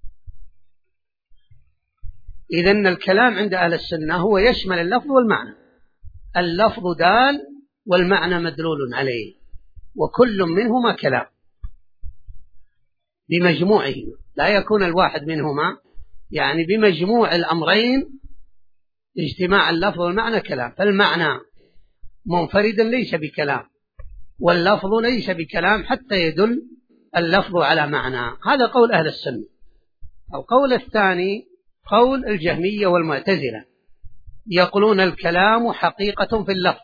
إذن الكلام عند أهل السنة هو يشمل اللفظ والمعنى، اللفظ دال والمعنى مدلول عليه، وكل منهما كلام بمجموعهما، لا يكون الواحد منهما، يعني بمجموع الأمرين اجتماع اللفظ والمعنى كلام. فالمعنى منفردا ليس بكلام، واللفظ ليس بكلام حتى يدل اللفظ على معنى. هذا قول أهل السنة. القول الثاني قول الجهمية والمعتزلة، يقولون الكلام حقيقة في اللفظ،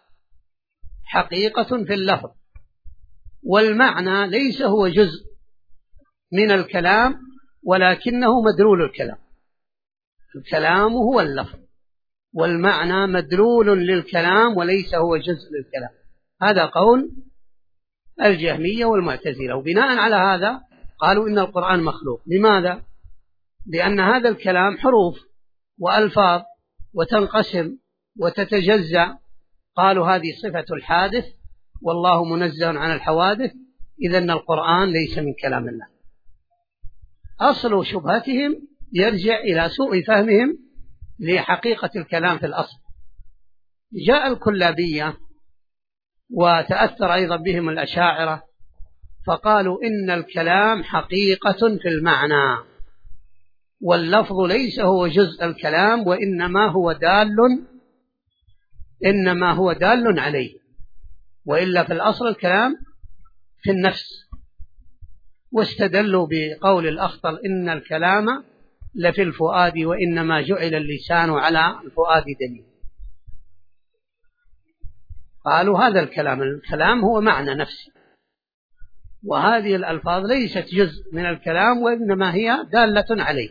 حقيقة في اللفظ، والمعنى ليس هو جزء من الكلام ولكنه مدلول الكلام. الكلام هو اللفظ والمعنى مدلول للكلام وليس هو جزء للكلام. هذا قول الجهمية والمعتزلة. وبناء على هذا قالوا إن القرآن مخلوق. لماذا؟ لأن هذا الكلام حروف وألفاظ وتنقسم وتتجزأ. قالوا هذه صفة الحادث والله منزه عن الحوادث، إذن القرآن ليس من كلام الله. أصل شبهتهم يرجع إلى سوء فهمهم لحقيقة الكلام في الأصل. جاء الكلابية وتأثر أيضا بهم الأشاعرة فقالوا إن الكلام حقيقة في المعنى، واللفظ ليس هو جزء الكلام وإنما هو دال عليه، وإلا في الأصل الكلام في النفس. واستدلوا بقول الأخطل إن الكلام لفي الفؤاد وإنما جعل اللسان على الفؤاد دليل. قالوا هذا الكلام هو معنى نفسي، وهذه الألفاظ ليست جزء من الكلام وإنما هي دالة عليه.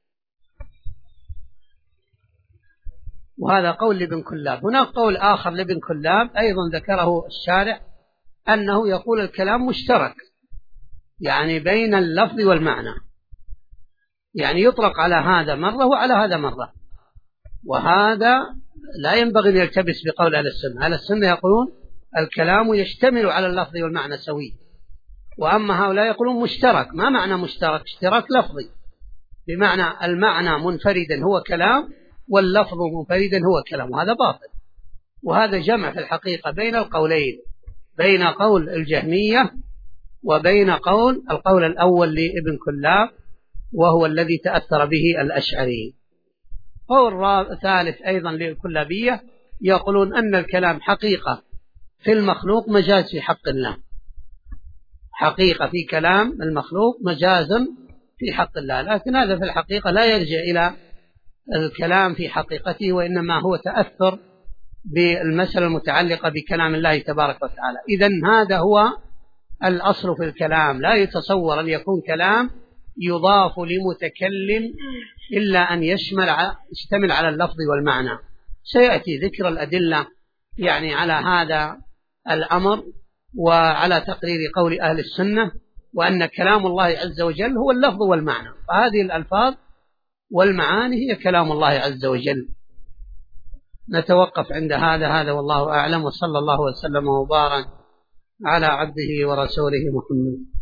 وهذا قول لابن كلاب. هناك قول آخر لابن كلاب أيضا ذكره الشارع، أنه يقول الكلام مشترك، يعني بين اللفظ والمعنى، يعني يطلق على هذا مرة وعلى هذا مرة. وهذا لا ينبغي أن يلتبس بقول أهل السنة. أهل السنة يقولون الكلام يشتمل على اللفظ والمعنى سوي، وأما هؤلاء يقولون مشترك. ما معنى مشترك؟ اشتراك لفظي، بمعنى المعنى منفردا هو كلام واللفظ منفردا هو كلام، وهذا باطل. وهذا جمع في الحقيقة بين القولين، بين قول الجهمية وبين القول الأول لابن كلاب وهو الذي تأثر به الأشعري. قول ثالث أيضا للكلابية يقولون أن الكلام حقيقة في المخلوق مجاز في حق الله، حقيقة في كلام المخلوق مجازا في حق الله، لكن هذا في الحقيقة لا يرجع إلى الكلام في حقيقته، وإنما هو تأثر بالمسألة المتعلقة بكلام الله تبارك وتعالى. إذن هذا هو الأصل في الكلام. لا يتصور أن يكون كلام يضاف لمتكلم إلا أن يشتمل على اللفظ والمعنى. سيأتي ذكر الأدلة يعني على هذا الأمر وعلى تقرير قول أهل السنة، وأن كلام الله عز وجل هو اللفظ والمعنى، فهذه الألفاظ والمعاني هي كلام الله عز وجل. نتوقف عند هذا والله أعلم، وصلى الله وسلم وبارك على عبده ورسوله محمد.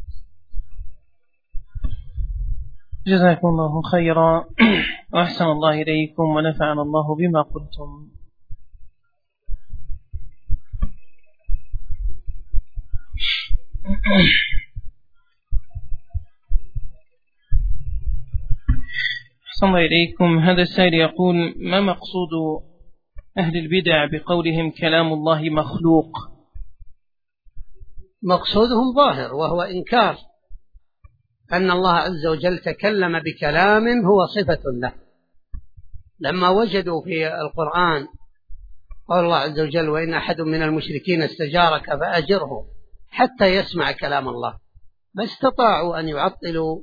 جزاكم الله خيرا وأحسن الله إليكم ونفعنا الله بما قلتم. أحسن الله إليكم. هذا السائل يقول: ما مقصود أهل البدع بقولهم كلام الله مخلوق؟ مقصودهم ظاهر، وهو إنكار أن الله عز وجل تكلم بكلام هو صفة له. لما وجدوا في القرآن قال الله عز وجل: وإن أحد من المشركين استجارك فأجره حتى يسمع كلام الله، ما استطاعوا أن يعطلوا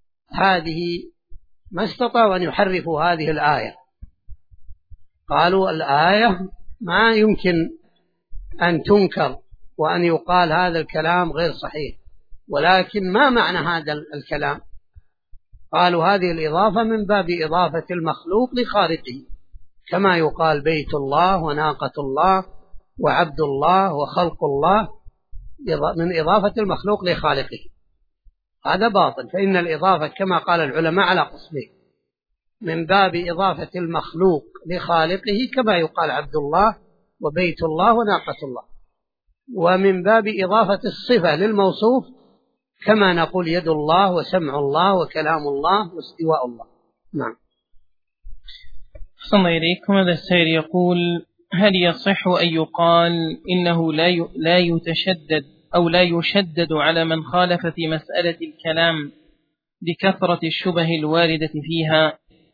ما استطاعوا أن يحرفوا هذه الآية. قالوا الآية ما يمكن أن تنكر وأن يقال هذا الكلام غير صحيح، ولكن ما معنى هذا الكلام؟ قالوا هذه الإضافة من باب إضافة المخلوق لخالقه، كما يقال بيت الله وناقة الله وعبد الله وخلق الله، من إضافة المخلوق لخالقه. هذا باطل، فإن الإضافة كما قال العلماء على قسمين: من باب إضافة المخلوق لخالقه كما يقال عبد الله وبيت الله وناقة الله، ومن باب إضافة الصفة للموصوف كما نقول يد الله وسمع الله وكلام الله واستواء الله. نعم. أحسن الله إليكم. هذا السائل يقول: هل يصح أن يقال إنه لا يتشدد أو لا يشدد على من خالف في مسألة الكلام لكثرة الشبه الواردة فيها،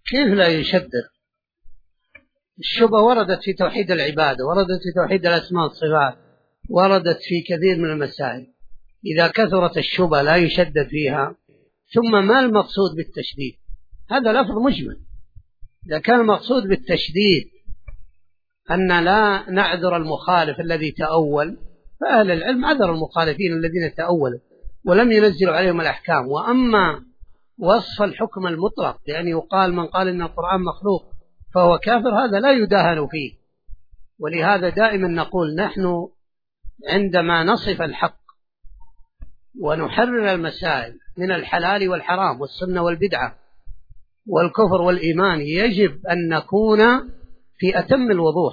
كيف لا يشدد؟ الشبهة وردت في توحيد العبادة، وردت في توحيد الأسماء والصفات، وردت في كثير من المسائل. إذا كثرت الشبهة لا يشدد فيها. ثم ما المقصود بالتشديد؟ هذا لفظ مجمل. إذا كان المقصود بالتشديد أن لا نعذر المخالف الذي تأول، فأهل العلم عذر المخالفين الذين تأولوا ولم ينزلوا عليهم الأحكام. وأما وصف الحكم المطلق يعني يقال من قال إن القرآن مخلوق فهو كافر، هذا لا يداهن فيه. ولهذا دائما نقول نحن عندما نصف الحق ونحرر المسائل من الحلال والحرام والسنة والبدعة والكفر والإيمان، يجب أن نكون في أتم الوضوح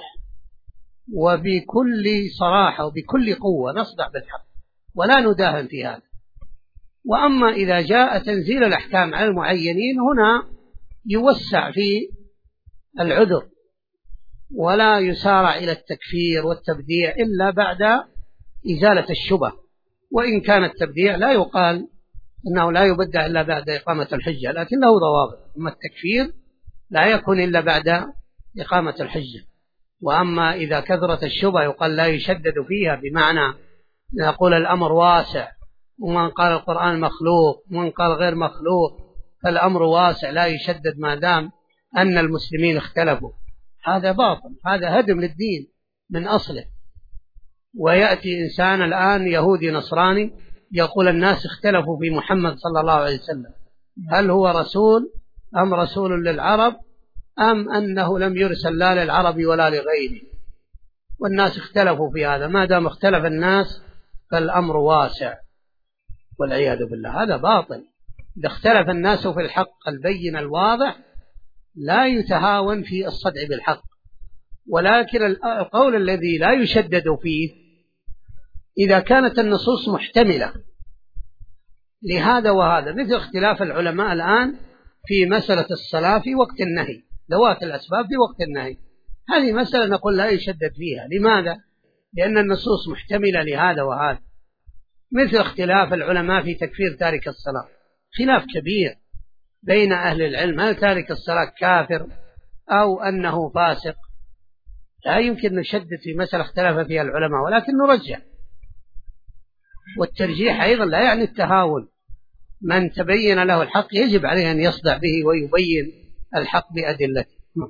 وبكل صراحة وبكل قوة نصدع بالحق ولا نداهن في هذا. وأما إذا جاء تنزيل الأحكام على المعينين هنا يوسع في العذر ولا يسارع إلى التكفير والتبديع إلا بعد إزالة الشبه. وإن كان التبديع لا يقال أنه لا يبدع إلا بعد إقامة الحجة، لكن له ضوابط. أما التكفير لا يكون إلا بعد إقامة الحجة. وأما إذا كثرت الشبه يقال لا يشدد فيها، بمعنى نقول الأمر واسع، ومن قال القرآن مخلوق ومن قال غير مخلوق فالأمر واسع لا يشدد ما دام أن المسلمين اختلفوا. هذا باطل، هذا هدم للدين من أصله. ويأتي إنسان الآن يهودي نصراني يقول الناس اختلفوا في محمد صلى الله عليه وسلم، هل هو رسول أم رسول للعرب أم أنه لم يرسل لا للعرب ولا لغيره؟ والناس اختلفوا في هذا. ما دام اختلف الناس فالأمر واسع والعياذ بالله. هذا باطل. إذا اختلف الناس في الحق البين الواضح لا يتهاون في الصدع بالحق. ولكن القول الذي لا يشدد فيه إذا كانت النصوص محتملة لهذا وهذا، مثل اختلاف العلماء الآن في مسألة الصلاة في وقت النهي، ذوات الأسباب في وقت النهي، هذه مسألة نقول لا يشدد فيها. لماذا؟ لأن النصوص محتملة لهذا وهذا. مثل اختلاف العلماء في تكفير تارك الصلاة، خلاف كبير بين أهل العلم، هل تارك الصلاة كافر أو أنه فاسق؟ لا يمكن نشدد في مسألة اختلاف فيها العلماء، ولكن نرجح. والترجيح أيضا لا يعني التهاون. من تبين له الحق يجب عليه أن يصدع به ويبين الحق بأدلته.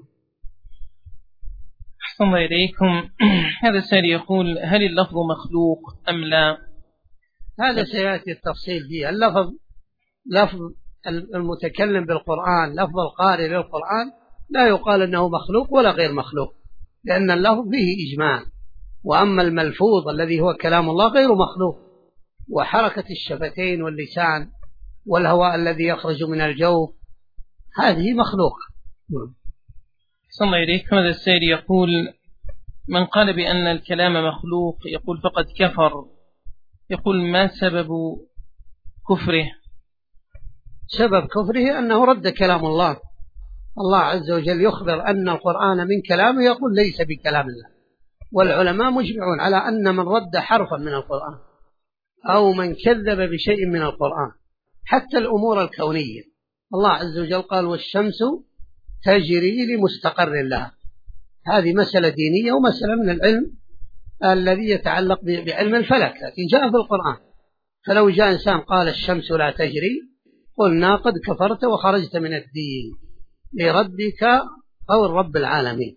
أحسن الله إليكم. هذا السائل يقول هل اللفظ مخلوق أم لا؟ هذا سيأتي التفصيل فيه. اللفظ لفظ المتكلم بالقرآن، لفظ القارئ للقرآن لا يقال أنه مخلوق ولا غير مخلوق، لأن اللفظ فيه إجماع. وأما الملفوظ الذي هو كلام الله غير مخلوق. وحركة الشفتين واللسان والهواء الذي يخرج من الجوف هذه مخلوقة. صلى الله عليك. هذا السائل يقول من قال بأن الكلام مخلوق يقول فقد كفر، يقول ما سبب كفره؟ سبب كفره أنه رد كلام الله. الله عز وجل يخبر أن القرآن من كلامه، يقول ليس بكلام الله. والعلماء مجمعون على أن من رد حرفا من القرآن أو من كذب بشيء من القرآن حتى الأمور الكونية، الله عز وجل قال والشمس تجري لمستقر لها. هذه مسألة دينية ومسألة من العلم الذي يتعلق بعلم الفلك، لكن جاء في القرآن. فلو جاء إنسان قال الشمس لا تجري قلنا قد كفرت وخرجت من الدين لردك قول رب العالمين.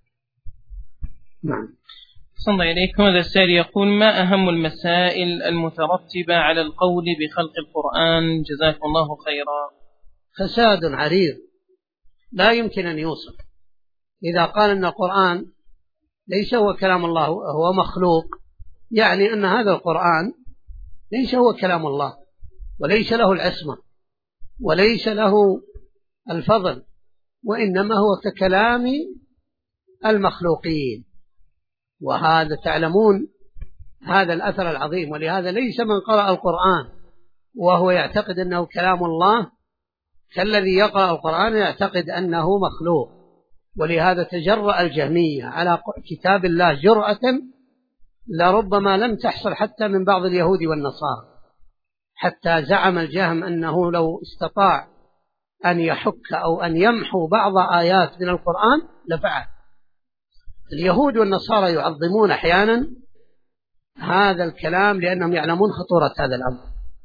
نعم. صلى الله عليكم. هذا السائل يقول ما أهم المسائل المترتبة على القول بخلق القرآن؟ جزاكم الله خيرا. فساد عريض لا يمكن أن يوصف. إذا قال أن القرآن ليس هو كلام الله هو مخلوق، يعني أن هذا القرآن ليس هو كلام الله وليس له العصمة وليس له الفضل، وإنما هو ككلام المخلوقين. وهذا تعلمون هذا الأثر العظيم. ولهذا ليس من قرأ القرآن وهو يعتقد أنه كلام الله كالذي يقرأ القرآن يعتقد أنه مخلوق. ولهذا تجرأ الجهمية على كتاب الله جرأة لربما لم تحصل حتى من بعض اليهود والنصارى، حتى زعم الجهم أنه لو استطاع أن يحك أو أن يمحو بعض آيات من القرآن لفعل. اليهود والنصارى يعظمون أحيانا هذا الكلام لأنهم يعلمون خطورة هذا الأمر،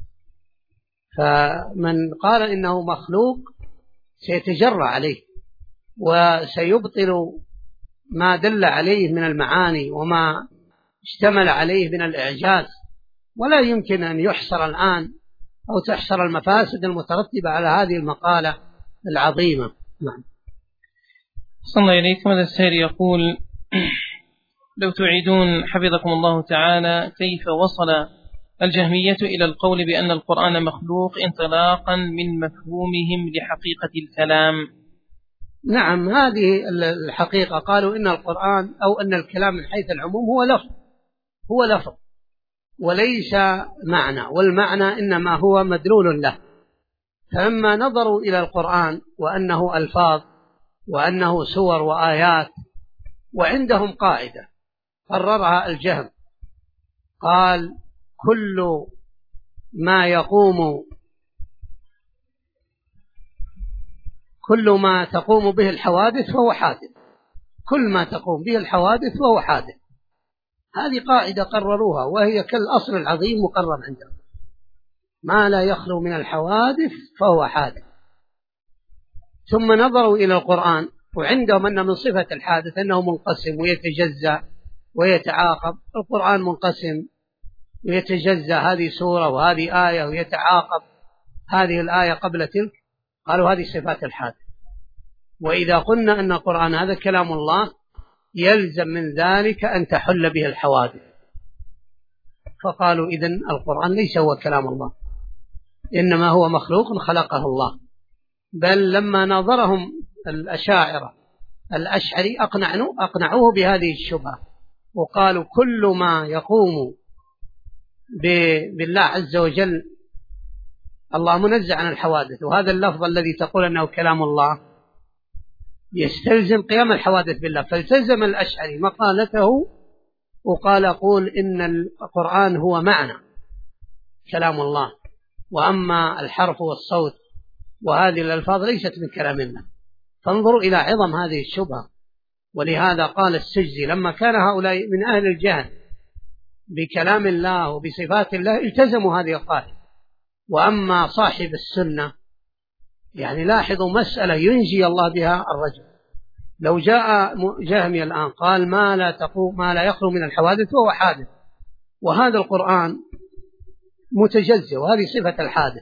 فمن قال إنه مخلوق سيتجرأ عليه وسيبطل ما دل عليه من المعاني وما اشتمل عليه من الإعجاز، ولا يمكن أن يحصر الآن أو تحصر المفاسد المترتبة على هذه المقالة العظيمة. نعم. صلى إليكم. هذا السائل يقول: لو تعيدون حفظكم الله تعالى كيف وصل الجهمية إلى القول بأن القرآن مخلوق انطلاقا من مفهومهم لحقيقة الكلام؟ نعم، هذه الحقيقة. قالوا إن القرآن أو أن الكلام من حيث العموم هو لفظ وليس معنى، والمعنى إنما هو مدلول له. فلما نظروا إلى القرآن وأنه ألفاظ وأنه سور وآيات، وعندهم قاعدة قررها الجهم، قال: كل ما تقوم به الحوادث فهو حادث. كل ما تقوم به الحوادث فهو حادث. هذه قاعدة قرروها، وهي كالأصل العظيم مقرر عندهم: ما لا يخلو من الحوادث فهو حادث. ثم نظروا إلى القرآن، وعندهم أن من صفة الحادث أنه منقسم ويتجزأ ويتعاقب. القرآن منقسم ويتجزأ، هذه سورة وهذه آية، ويتعاقب هذه الآية قبل تلك. قالوا هذه صفات الحادث. وإذا قلنا أن القرآن هذا كلام الله يلزم من ذلك أن تحل به الحوادث. فقالوا إذن القرآن ليس هو كلام الله، إنما هو مخلوق خلقه الله. بل لما ناظرهم الأشعري أقنعوه بهذه الشبهة، وقالوا: كل ما يقوم بالله عز وجل، الله منزع عن الحوادث، وهذا اللفظ الذي تقول أنه كلام الله يستلزم قيام الحوادث بالله. فالتزم الأشعري مقالته وقال: قول إن القرآن هو معنى كلام الله، وأما الحرف والصوت وهذه الألفاظ ليست من كلام الله. فانظروا إلى عظم هذه الشبهة. ولهذا قال السجزي: لما كان هؤلاء من أهل الجهل بكلام الله وبصفات الله التزموا هذه القاعدة. وأما صاحب السنة، يعني لاحظوا مسألة ينجي الله بها الرجل. لو جاء جهمي الآن قال: ما لا يخلو من الحوادث وهو حادث، وهذا القرآن متجزئ وهذه صفة الحادث،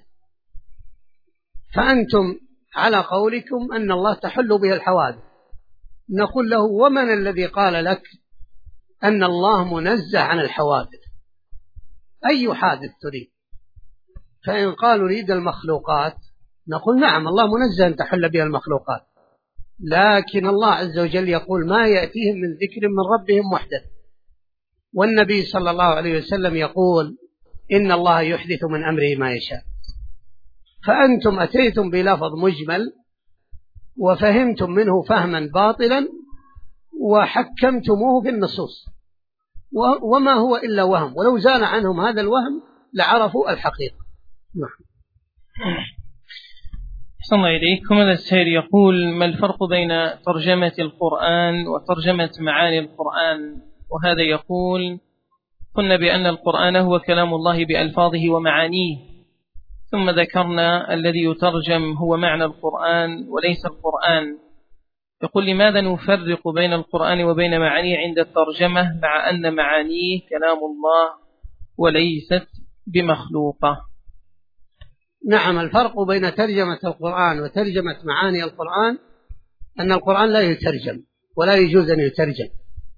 فأنتم على قولكم أن الله تحل به الحوادث، نقول له: ومن الذي قال لك أن الله منزه عن الحوادث؟ أي حادث تريد؟ فإن قالوا نريد المخلوقات، نقول: نعم، الله منزه أن تحل به المخلوقات، لكن الله عز وجل يقول: ما يأتيهم من ذكر من ربهم محدث. والنبي صلى الله عليه وسلم يقول: إن الله يحدث من أمره ما يشاء. فأنتم أتيتم بلفظ مجمل وفهمتم منه فهما باطلا وحكمتموه في النصوص، وما هو إلا وهم، ولو زال عنهم هذا الوهم لعرفوا الحقيقة. نعم. صلى الله إليكم. هذا السائل يقول: ما الفرق بين ترجمة القرآن وترجمة معاني القرآن؟ وهذا يقول: قلنا بأن القرآن هو كلام الله بألفاظه ومعانيه، ثم ذكرنا الذي يترجم هو معنى القرآن وليس القرآن. يقول: لماذا نفرق بين القرآن وبين معانيه عند الترجمة مع أن معانيه كلام الله وليست بمخلوقة؟ نعم، الفرق بين ترجمة القرآن وترجمة معاني القرآن أن القرآن لا يترجم ولا يجوز أن يترجم.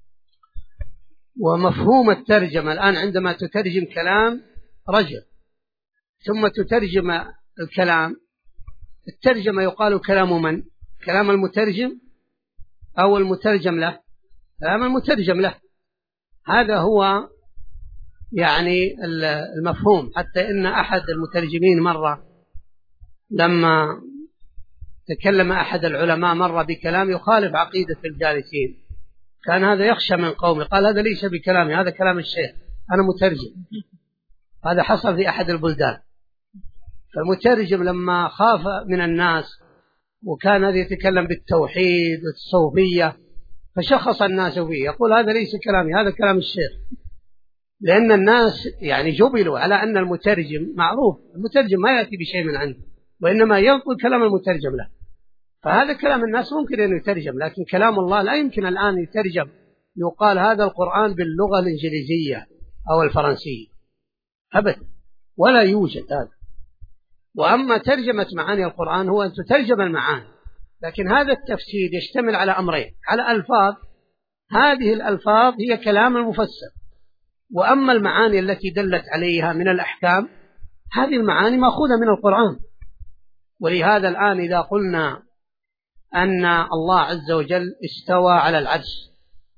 ومفهوم الترجمة الآن عندما تترجم كلام رجل ثم تترجم الكلام، الترجمة يقال كلام من؟ كلام المترجم أو المترجم له؟ كلام المترجم له. هذا هو يعني المفهوم. حتى إن أحد المترجمين مرة لما تكلم أحد العلماء مرة بكلام يخالف عقيدة الجالسين، كان هذا يخشى من قومه، قال: هذا ليس بكلامي، هذا كلام الشيخ، أنا مترجم. هذا حصل في أحد البلدان. فالمترجم لما خاف من الناس وكان هذا يتكلم بالتوحيد والصوفية، فشخص الناس فيه، يقول هذا ليس كلامي، هذا كلام الشيخ. لأن الناس يعني جبلوا على أن المترجم معروف، المترجم ما يأتي بشيء من عنده، وإنما ينقل كلام المترجم له. فهذا كلام الناس ممكن أن يترجم، لكن كلام الله لا يمكن الآن يترجم، يقال هذا القرآن باللغة الإنجليزية أو الفرنسية أبدا، ولا يوجد هذا. وأما ترجمة معاني القرآن هو أن تترجم المعاني، لكن هذا التفسير يشتمل على أمرين، على ألفاظ، هذه الألفاظ هي كلام المفسر، وأما المعاني التي دلت عليها من الأحكام هذه المعاني مأخوذة من القرآن. ولهذا الآن إذا قلنا أن الله عز وجل استوى على العرش،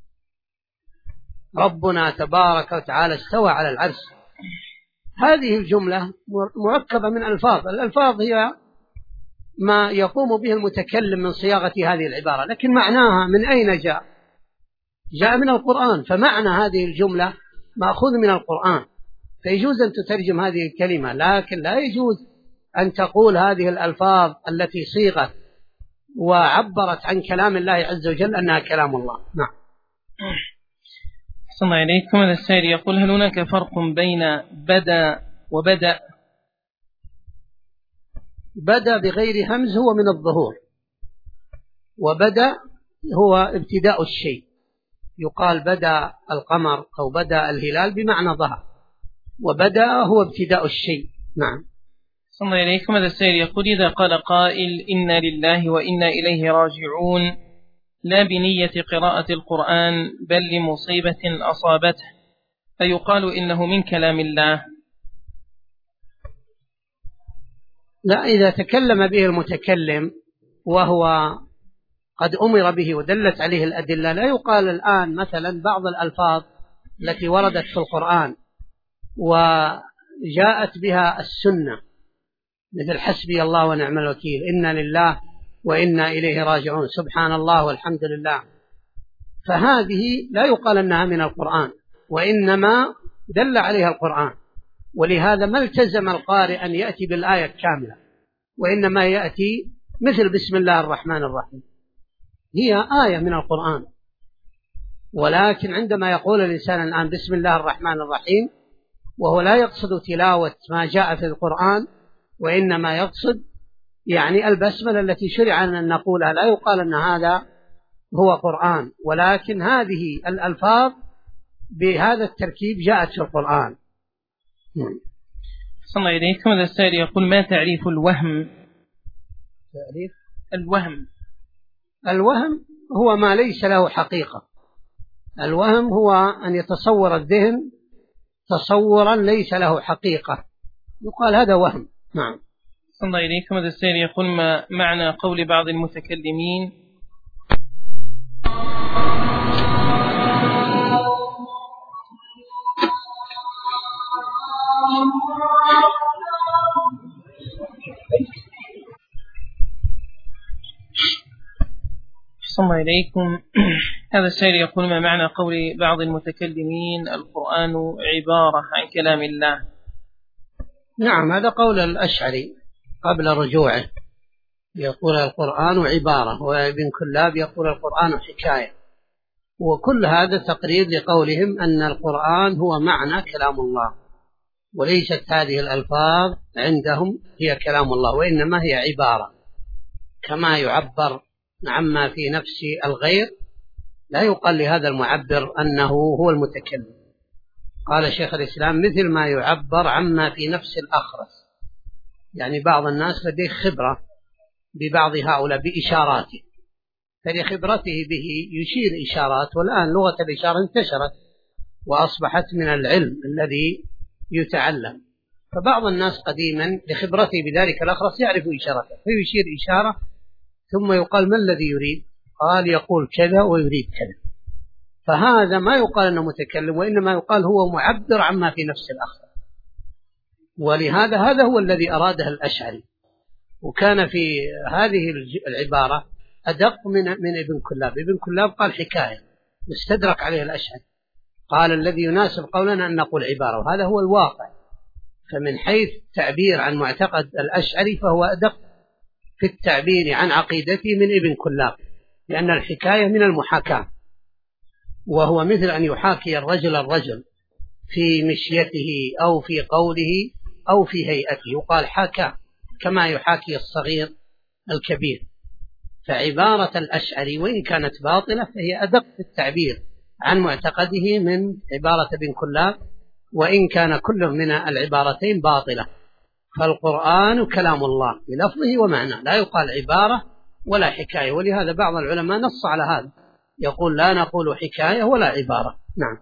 ربنا تبارك وتعالى استوى على العرش، هذه الجملة مركبة من ألفاظ، الألفاظ هي ما يقوم به المتكلم من صياغة هذه العبارة، لكن معناها من أين جاء؟ جاء من القرآن، فمعنى هذه الجملة مأخوذ من القرآن، فيجوز أن تترجم هذه الكلمة، لكن لا يجوز أن تقول هذه الألفاظ التي صيغت وعبرت عن كلام الله عز وجل أنها كلام الله. نعم. صلى الله عليكم. هذا السائل يقول هل هناك فرق بين بدأ وبدأ؟ بدأ بغير همز هو من الظهور، وبدأ هو ابتداء الشيء، يقال بدأ القمر أو بدأ الهلال بمعنى ظهر، وبدأ هو ابتداء الشيء. نعم. صلى الله عليكم. هذا السائل يقول إذا قال قائل إنا لله وإنا إليه راجعون لا بنية قراءة القرآن بل لمصيبة أصابته، فيقال إنه من كلام الله؟ لا، إذا تكلم به المتكلم وهو قد أمر به ودلت عليه الأدلة، لا يقال الآن مثلا بعض الألفاظ التي وردت في القرآن وجاءت بها السنة مثل حسبي الله ونعم الوكيل، إنا لله وإنا إليه راجعون، سبحان الله والحمد لله، فهذه لا يقال أنها من القرآن، وإنما دل عليها القرآن، ولهذا ما التزم القارئ أن يأتي بالآية كاملة، وإنما يأتي مثل بسم الله الرحمن الرحيم، هي آية من القرآن. ولكن عندما يقول الإنسان الآن بسم الله الرحمن الرحيم وهو لا يقصد تلاوة ما جاء في القرآن، وإنما يقصد يعني البسملة التي شرع أن نقولها، لا يقال أن هذا هو قرآن، ولكن هذه الألفاظ بهذا التركيب جاءت في القرآن. صلى الله عليكم. هذا السائل يقول ما تعريف الوهم؟ تعريف الوهم هو ما ليس له حقيقة، الوهم هو أن يتصور الذهن تصورا ليس له حقيقة، يقال هذا وهم. نعم. صلى الله عليكم. هذا السائل يقول ما معنى قول بعض المتكلمين صلى الله عليكم. هذا السائل يقول ما معنى قول بعض المتكلمين القرآن عبارة عن كلام الله؟ نعم، هذا قول الأشعري قبل رجوعه، يقول القرآن عبارة، وابن كلاب يقول القرآن حكاية، وكل هذا تقرير لقولهم أن القرآن هو معنى كلام الله، وليست هذه الألفاظ عندهم هي كلام الله، وإنما هي عبارة، كما يعبر عما في نفس الغير لا يقال لهذا المعبر أنه هو المتكلم. قال شيخ الإسلام مثل ما يعبر عما في نفس الأخرس، يعني بعض الناس لديه خبرة ببعض هؤلاء بإشاراته، فلخبرته به يشير إشارات، والآن لغة الإشارة انتشرت وأصبحت من العلم الذي يتعلم، فبعض الناس قديما لخبرته بذلك الأخرس يعرف إشارته فيشير إشارة ثم يقال ما الذي يريد؟ قال يقول كذا ويريد كذا، فهذا ما يقال أنه متكلم، وإنما يقال هو معبر عما في نفس الآخر. ولهذا هذا هو الذي أراده الأشعري، وكان في هذه العبارة أدق من ابن كلاب. ابن كلاب قال حكاية، استدرك عليه الأشعري، قال الذي يناسب قولنا أن نقول عبارة، وهذا هو الواقع. فمن حيث تعبير عن معتقد الأشعري فهو أدق في التعبير عن عقيدته من ابن كلاب، لأن الحكاية من المحاكاة، وهو مثل أن يحاكي الرجل في مشيته أو في قوله أو في هيئته، يقال حكى كما يحاكي الصغير الكبير. فعبارة الأشعري وإن كانت باطلة فهي أدق في التعبير عن معتقده من عبارة ابن كلاب، وإن كان كل من العبارتين باطلة. فالقرآن كلام الله بلفظه ومعناه، لا يقال عبارة ولا حكاية، ولهذا بعض العلماء نص على هذا، يقول لا نقول حكاية ولا عبارة. نعم.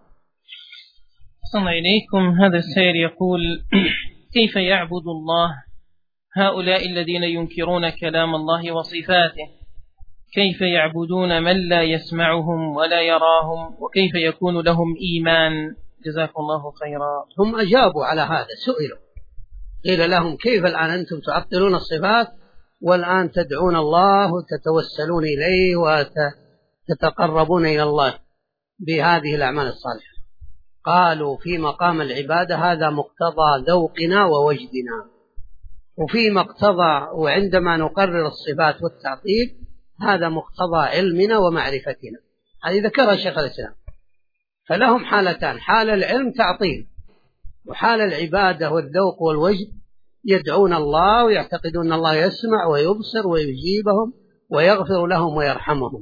صلى إليكم. هذا السائل يقول: كيف يعبد الله هؤلاء الذين ينكرون كلام الله وصفاته؟ كيف يعبدون من لا يسمعهم ولا يراهم؟ وكيف يكون لهم إيمان؟ جزاكم الله خيرا. هم أجابوا على هذا، سئلوا قيل لهم: كيف الآن أنتم تعطلون الصفات والآن تدعون الله وتتوسلون إليه وتتقربون إلى الله بهذه الأعمال الصالحة؟ قالوا: في مقام العبادة هذا مقتضى ذوقنا ووجدنا، وفي مقتضى وعندما نقرر الصفات والتعطيل هذا مقتضى علمنا ومعرفتنا. هذه ذكرها شيخ الإسلام. فلهم حالتان: حال العلم تعطيل، وحال العبادة والذوق والوجد يدعون الله ويعتقدون أن الله يسمع ويبصر ويجيبهم ويغفر لهم ويرحمهم.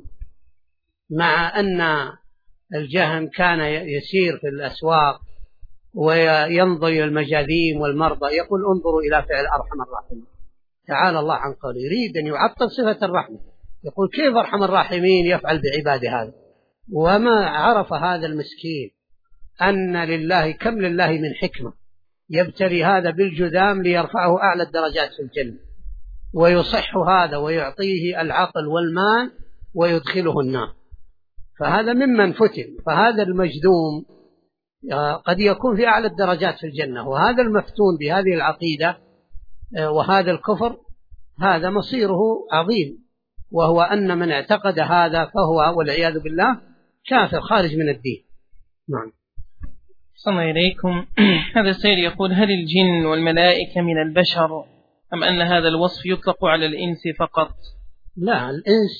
مع أن الجهم كان يسير في الأسواق وينظر إلى المجاذيم والمرضى يقول: انظروا إلى فعل أرحم الراحمين. تعالى الله عن قوله، يريد أن يعطل صفة الرحمة، يقول: كيف أرحم الراحمين يفعل بعباده هذا؟ وما عرف هذا المسكين أن لله كم لله من حكمة، يبتلي هذا بالجذام ليرفعه أعلى الدرجات في الجنة، ويصح هذا ويعطيه العقل والمال ويدخله النار. فهذا ممن فتن. فهذا المجذوم قد يكون في أعلى الدرجات في الجنة، وهذا المفتون بهذه العقيدة وهذا الكفر هذا مصيره عظيم، وهو أن من اعتقد هذا فهو والعياذ بالله كافر خارج من الدين. نعم. صلى الله إليكم. هذا السائل يقول: هل الجن والملائكة من البشر أم أن هذا الوصف يطلق على الإنس فقط؟ لا،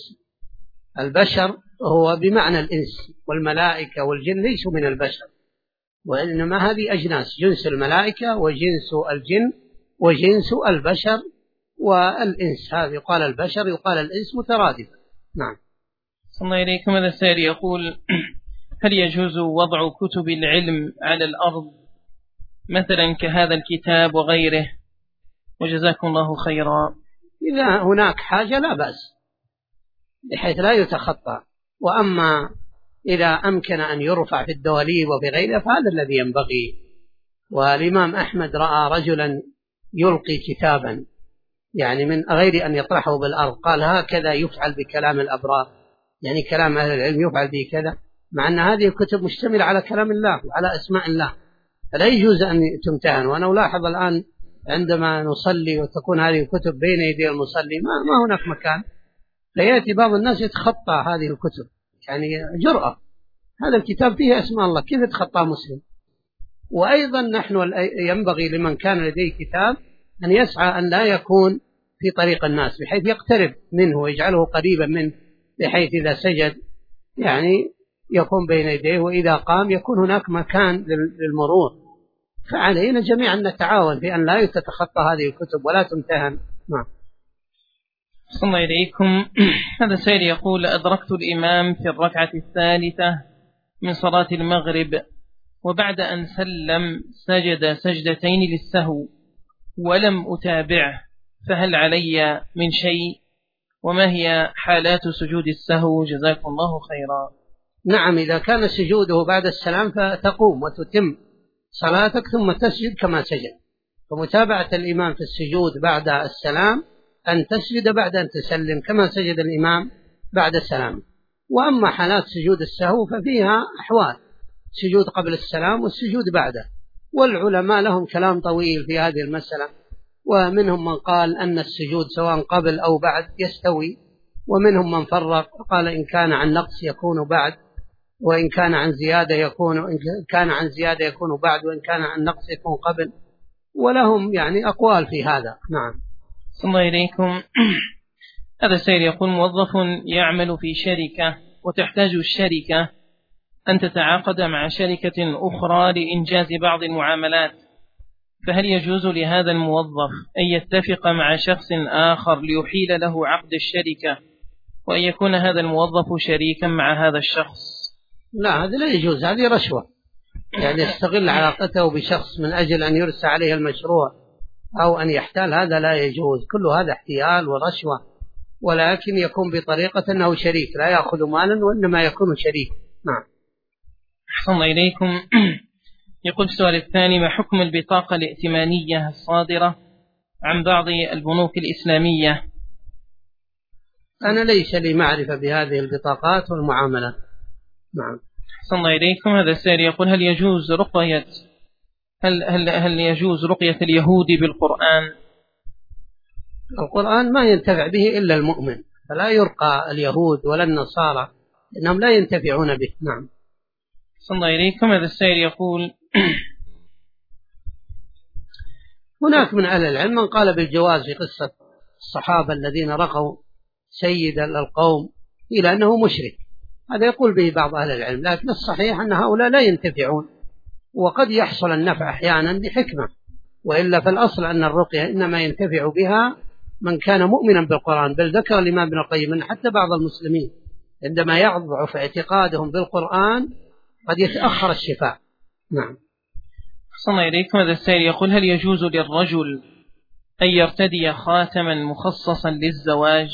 البشر هو بمعنى الإنس، والملائكة والجن ليسوا من البشر، وإنما هذه أجناس: جنس الملائكة وجنس الجن وجنس البشر والإنس. هذا يقال البشر يقال الإنس مترادفة. نعم. صلى الله إليكم. هذا السائل يقول: هل يجوز وضع كتب العلم على الأرض مثلا كهذا الكتاب وغيره؟ وجزاكم الله خيرا. إذا هناك حاجة لا بأس، بحيث لا يتخطى. وأما إذا أمكن أن يرفع في الدواليب وفي غيرها فهذا الذي ينبغي. والإمام أحمد رأى رجلا يلقي كتابا يعني من غير أن يطرحه بالأرض، قال: هكذا يفعل بكلام الأبرار، يعني كلام أهل العلم يفعل به كذا، مع أن هذه الكتب مشتملة على كلام الله وعلى أسماء الله، فلا يجوز أن تمتهن. وأنا ألاحظ الآن عندما نصلي وتكون هذه الكتب بين يدي المصلي ما هناك مكان، فيأتي بعض الناس يتخطى هذه الكتب، يعني جرأة. هذا الكتاب فيه أسماء الله، كيف يتخطى مسلم؟ وأيضا نحن ينبغي لمن كان لديه كتاب أن يسعى أن لا يكون في طريق الناس، بحيث يقترب منه ويجعله قريبا منه، بحيث إذا سجد يعني يكون بين يديه، وإذا قام يكون هناك مكان للمرور. فعلينا جميعا نتعاون في أن لا تتخطى هذه الكتب ولا تمتهن. نعم. صلى الله إليكم. هذا سائل يقول: أدركت الإمام في الركعة الثالثة من صلاة المغرب، وبعد أن سلم سجد سجدتين للسهو ولم أتابعه، فهل علي من شيء؟ وما هي حالات سجود السهو؟ جزاكم الله خيرا. نعم، إذا كان سجوده بعد السلام فتقوم وتتم صلاتك ثم تسجد كما سجد. فمتابعة الإمام في السجود بعد السلام أن تسجد بعد أن تسلم كما سجد الإمام بعد السلام. وأما حالات سجود السهو ففيها أحوال: سجود قبل السلام والسجود بعده، والعلماء لهم كلام طويل في هذه المسألة، ومنهم من قال أن السجود سواء قبل أو بعد يستوي، ومنهم من فرق قال إن كان عن نقص يكون بعد، وإن كان عن زيادة يكون بعد، وإن كان عن نقص يكون قبل، ولهم يعني أقوال في هذا. نعم. صلى الله إليكم. هذا السائل يقول: موظف يعمل في شركة وتحتاج الشركة أن تتعاقد مع شركة أخرى لإنجاز بعض المعاملات، فهل يجوز لهذا الموظف أن يتفق مع شخص آخر ليحيل له عقد الشركة وأن يكون هذا الموظف شريكا مع هذا الشخص؟ لا، هذا لا يجوز، هذه رشوة. يعني يستغل علاقته بشخص من أجل أن يرسى عليه المشروع أو أن يحتال، هذا لا يجوز، كل هذا احتيال ورشوة، ولكن يكون بطريقة أنه شريك، لا يأخذ مالا وإنما يكون شريك. نعم. أحسن إليكم. يقول السؤال الثاني: ما حكم البطاقة الائتمانية الصادرة عن بعض البنوك الإسلامية؟ أنا ليس لي معرفة بهذه البطاقات والمعاملات. نعم. أحسن إليكم. هذا السائل يقول: هل يجوز رقية اليهود بالقرآن؟ القرآن ما ينتفع به إلا المؤمن، فلا يرقى اليهود ولا النصارى، إنهم لا ينتفعون به. نعم. أحسن إليكم. هذا السائل يقول: هناك من أهل العلم من قال بالجواز في قصة الصحابة الذين رقوا سيد القوم إلى أنه مشرك، هذا يقول به بعض أهل العلم، لكن الصحيح أن هؤلاء لا ينتفعون، وقد يحصل النفع أحيانا لحكمة، وإلا فالأصل أن الرقية إنما ينتفع بها من كان مؤمنا بالقرآن. بل ذكر الإمام ابن القيم أن حتى بعض المسلمين عندما يضعف اعتقادهم بالقرآن قد يتأخر الشفاء. نعم. أحسن إليكم. هذا السائل يقول: هل يجوز للرجل أن يرتدي خاتما مخصصا للزواج؟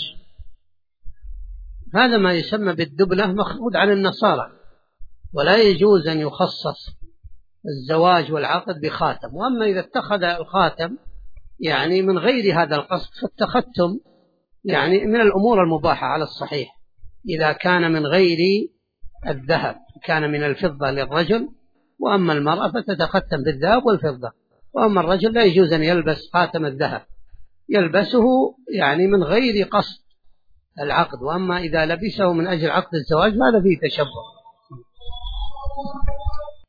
هذا ما يسمى بالدبلة، مخلود عن النصارى، ولا يجوز أن يخصص الزواج والعقد بخاتم. وأما إذا اتخذ الخاتم يعني من غير هذا القصد فالتختم يعني من الأمور المباحة على الصحيح، إذا كان من غير الذهب، كان من الفضة للرجل، وأما المرأة فتتختم بالذهب والفضة. وأما الرجل لا يجوز أن يلبس خاتم الذهب، يلبسه يعني من غير قصد العقد، وأما إذا لبسه من أجل عقد الزواج هذا فيه تشبه.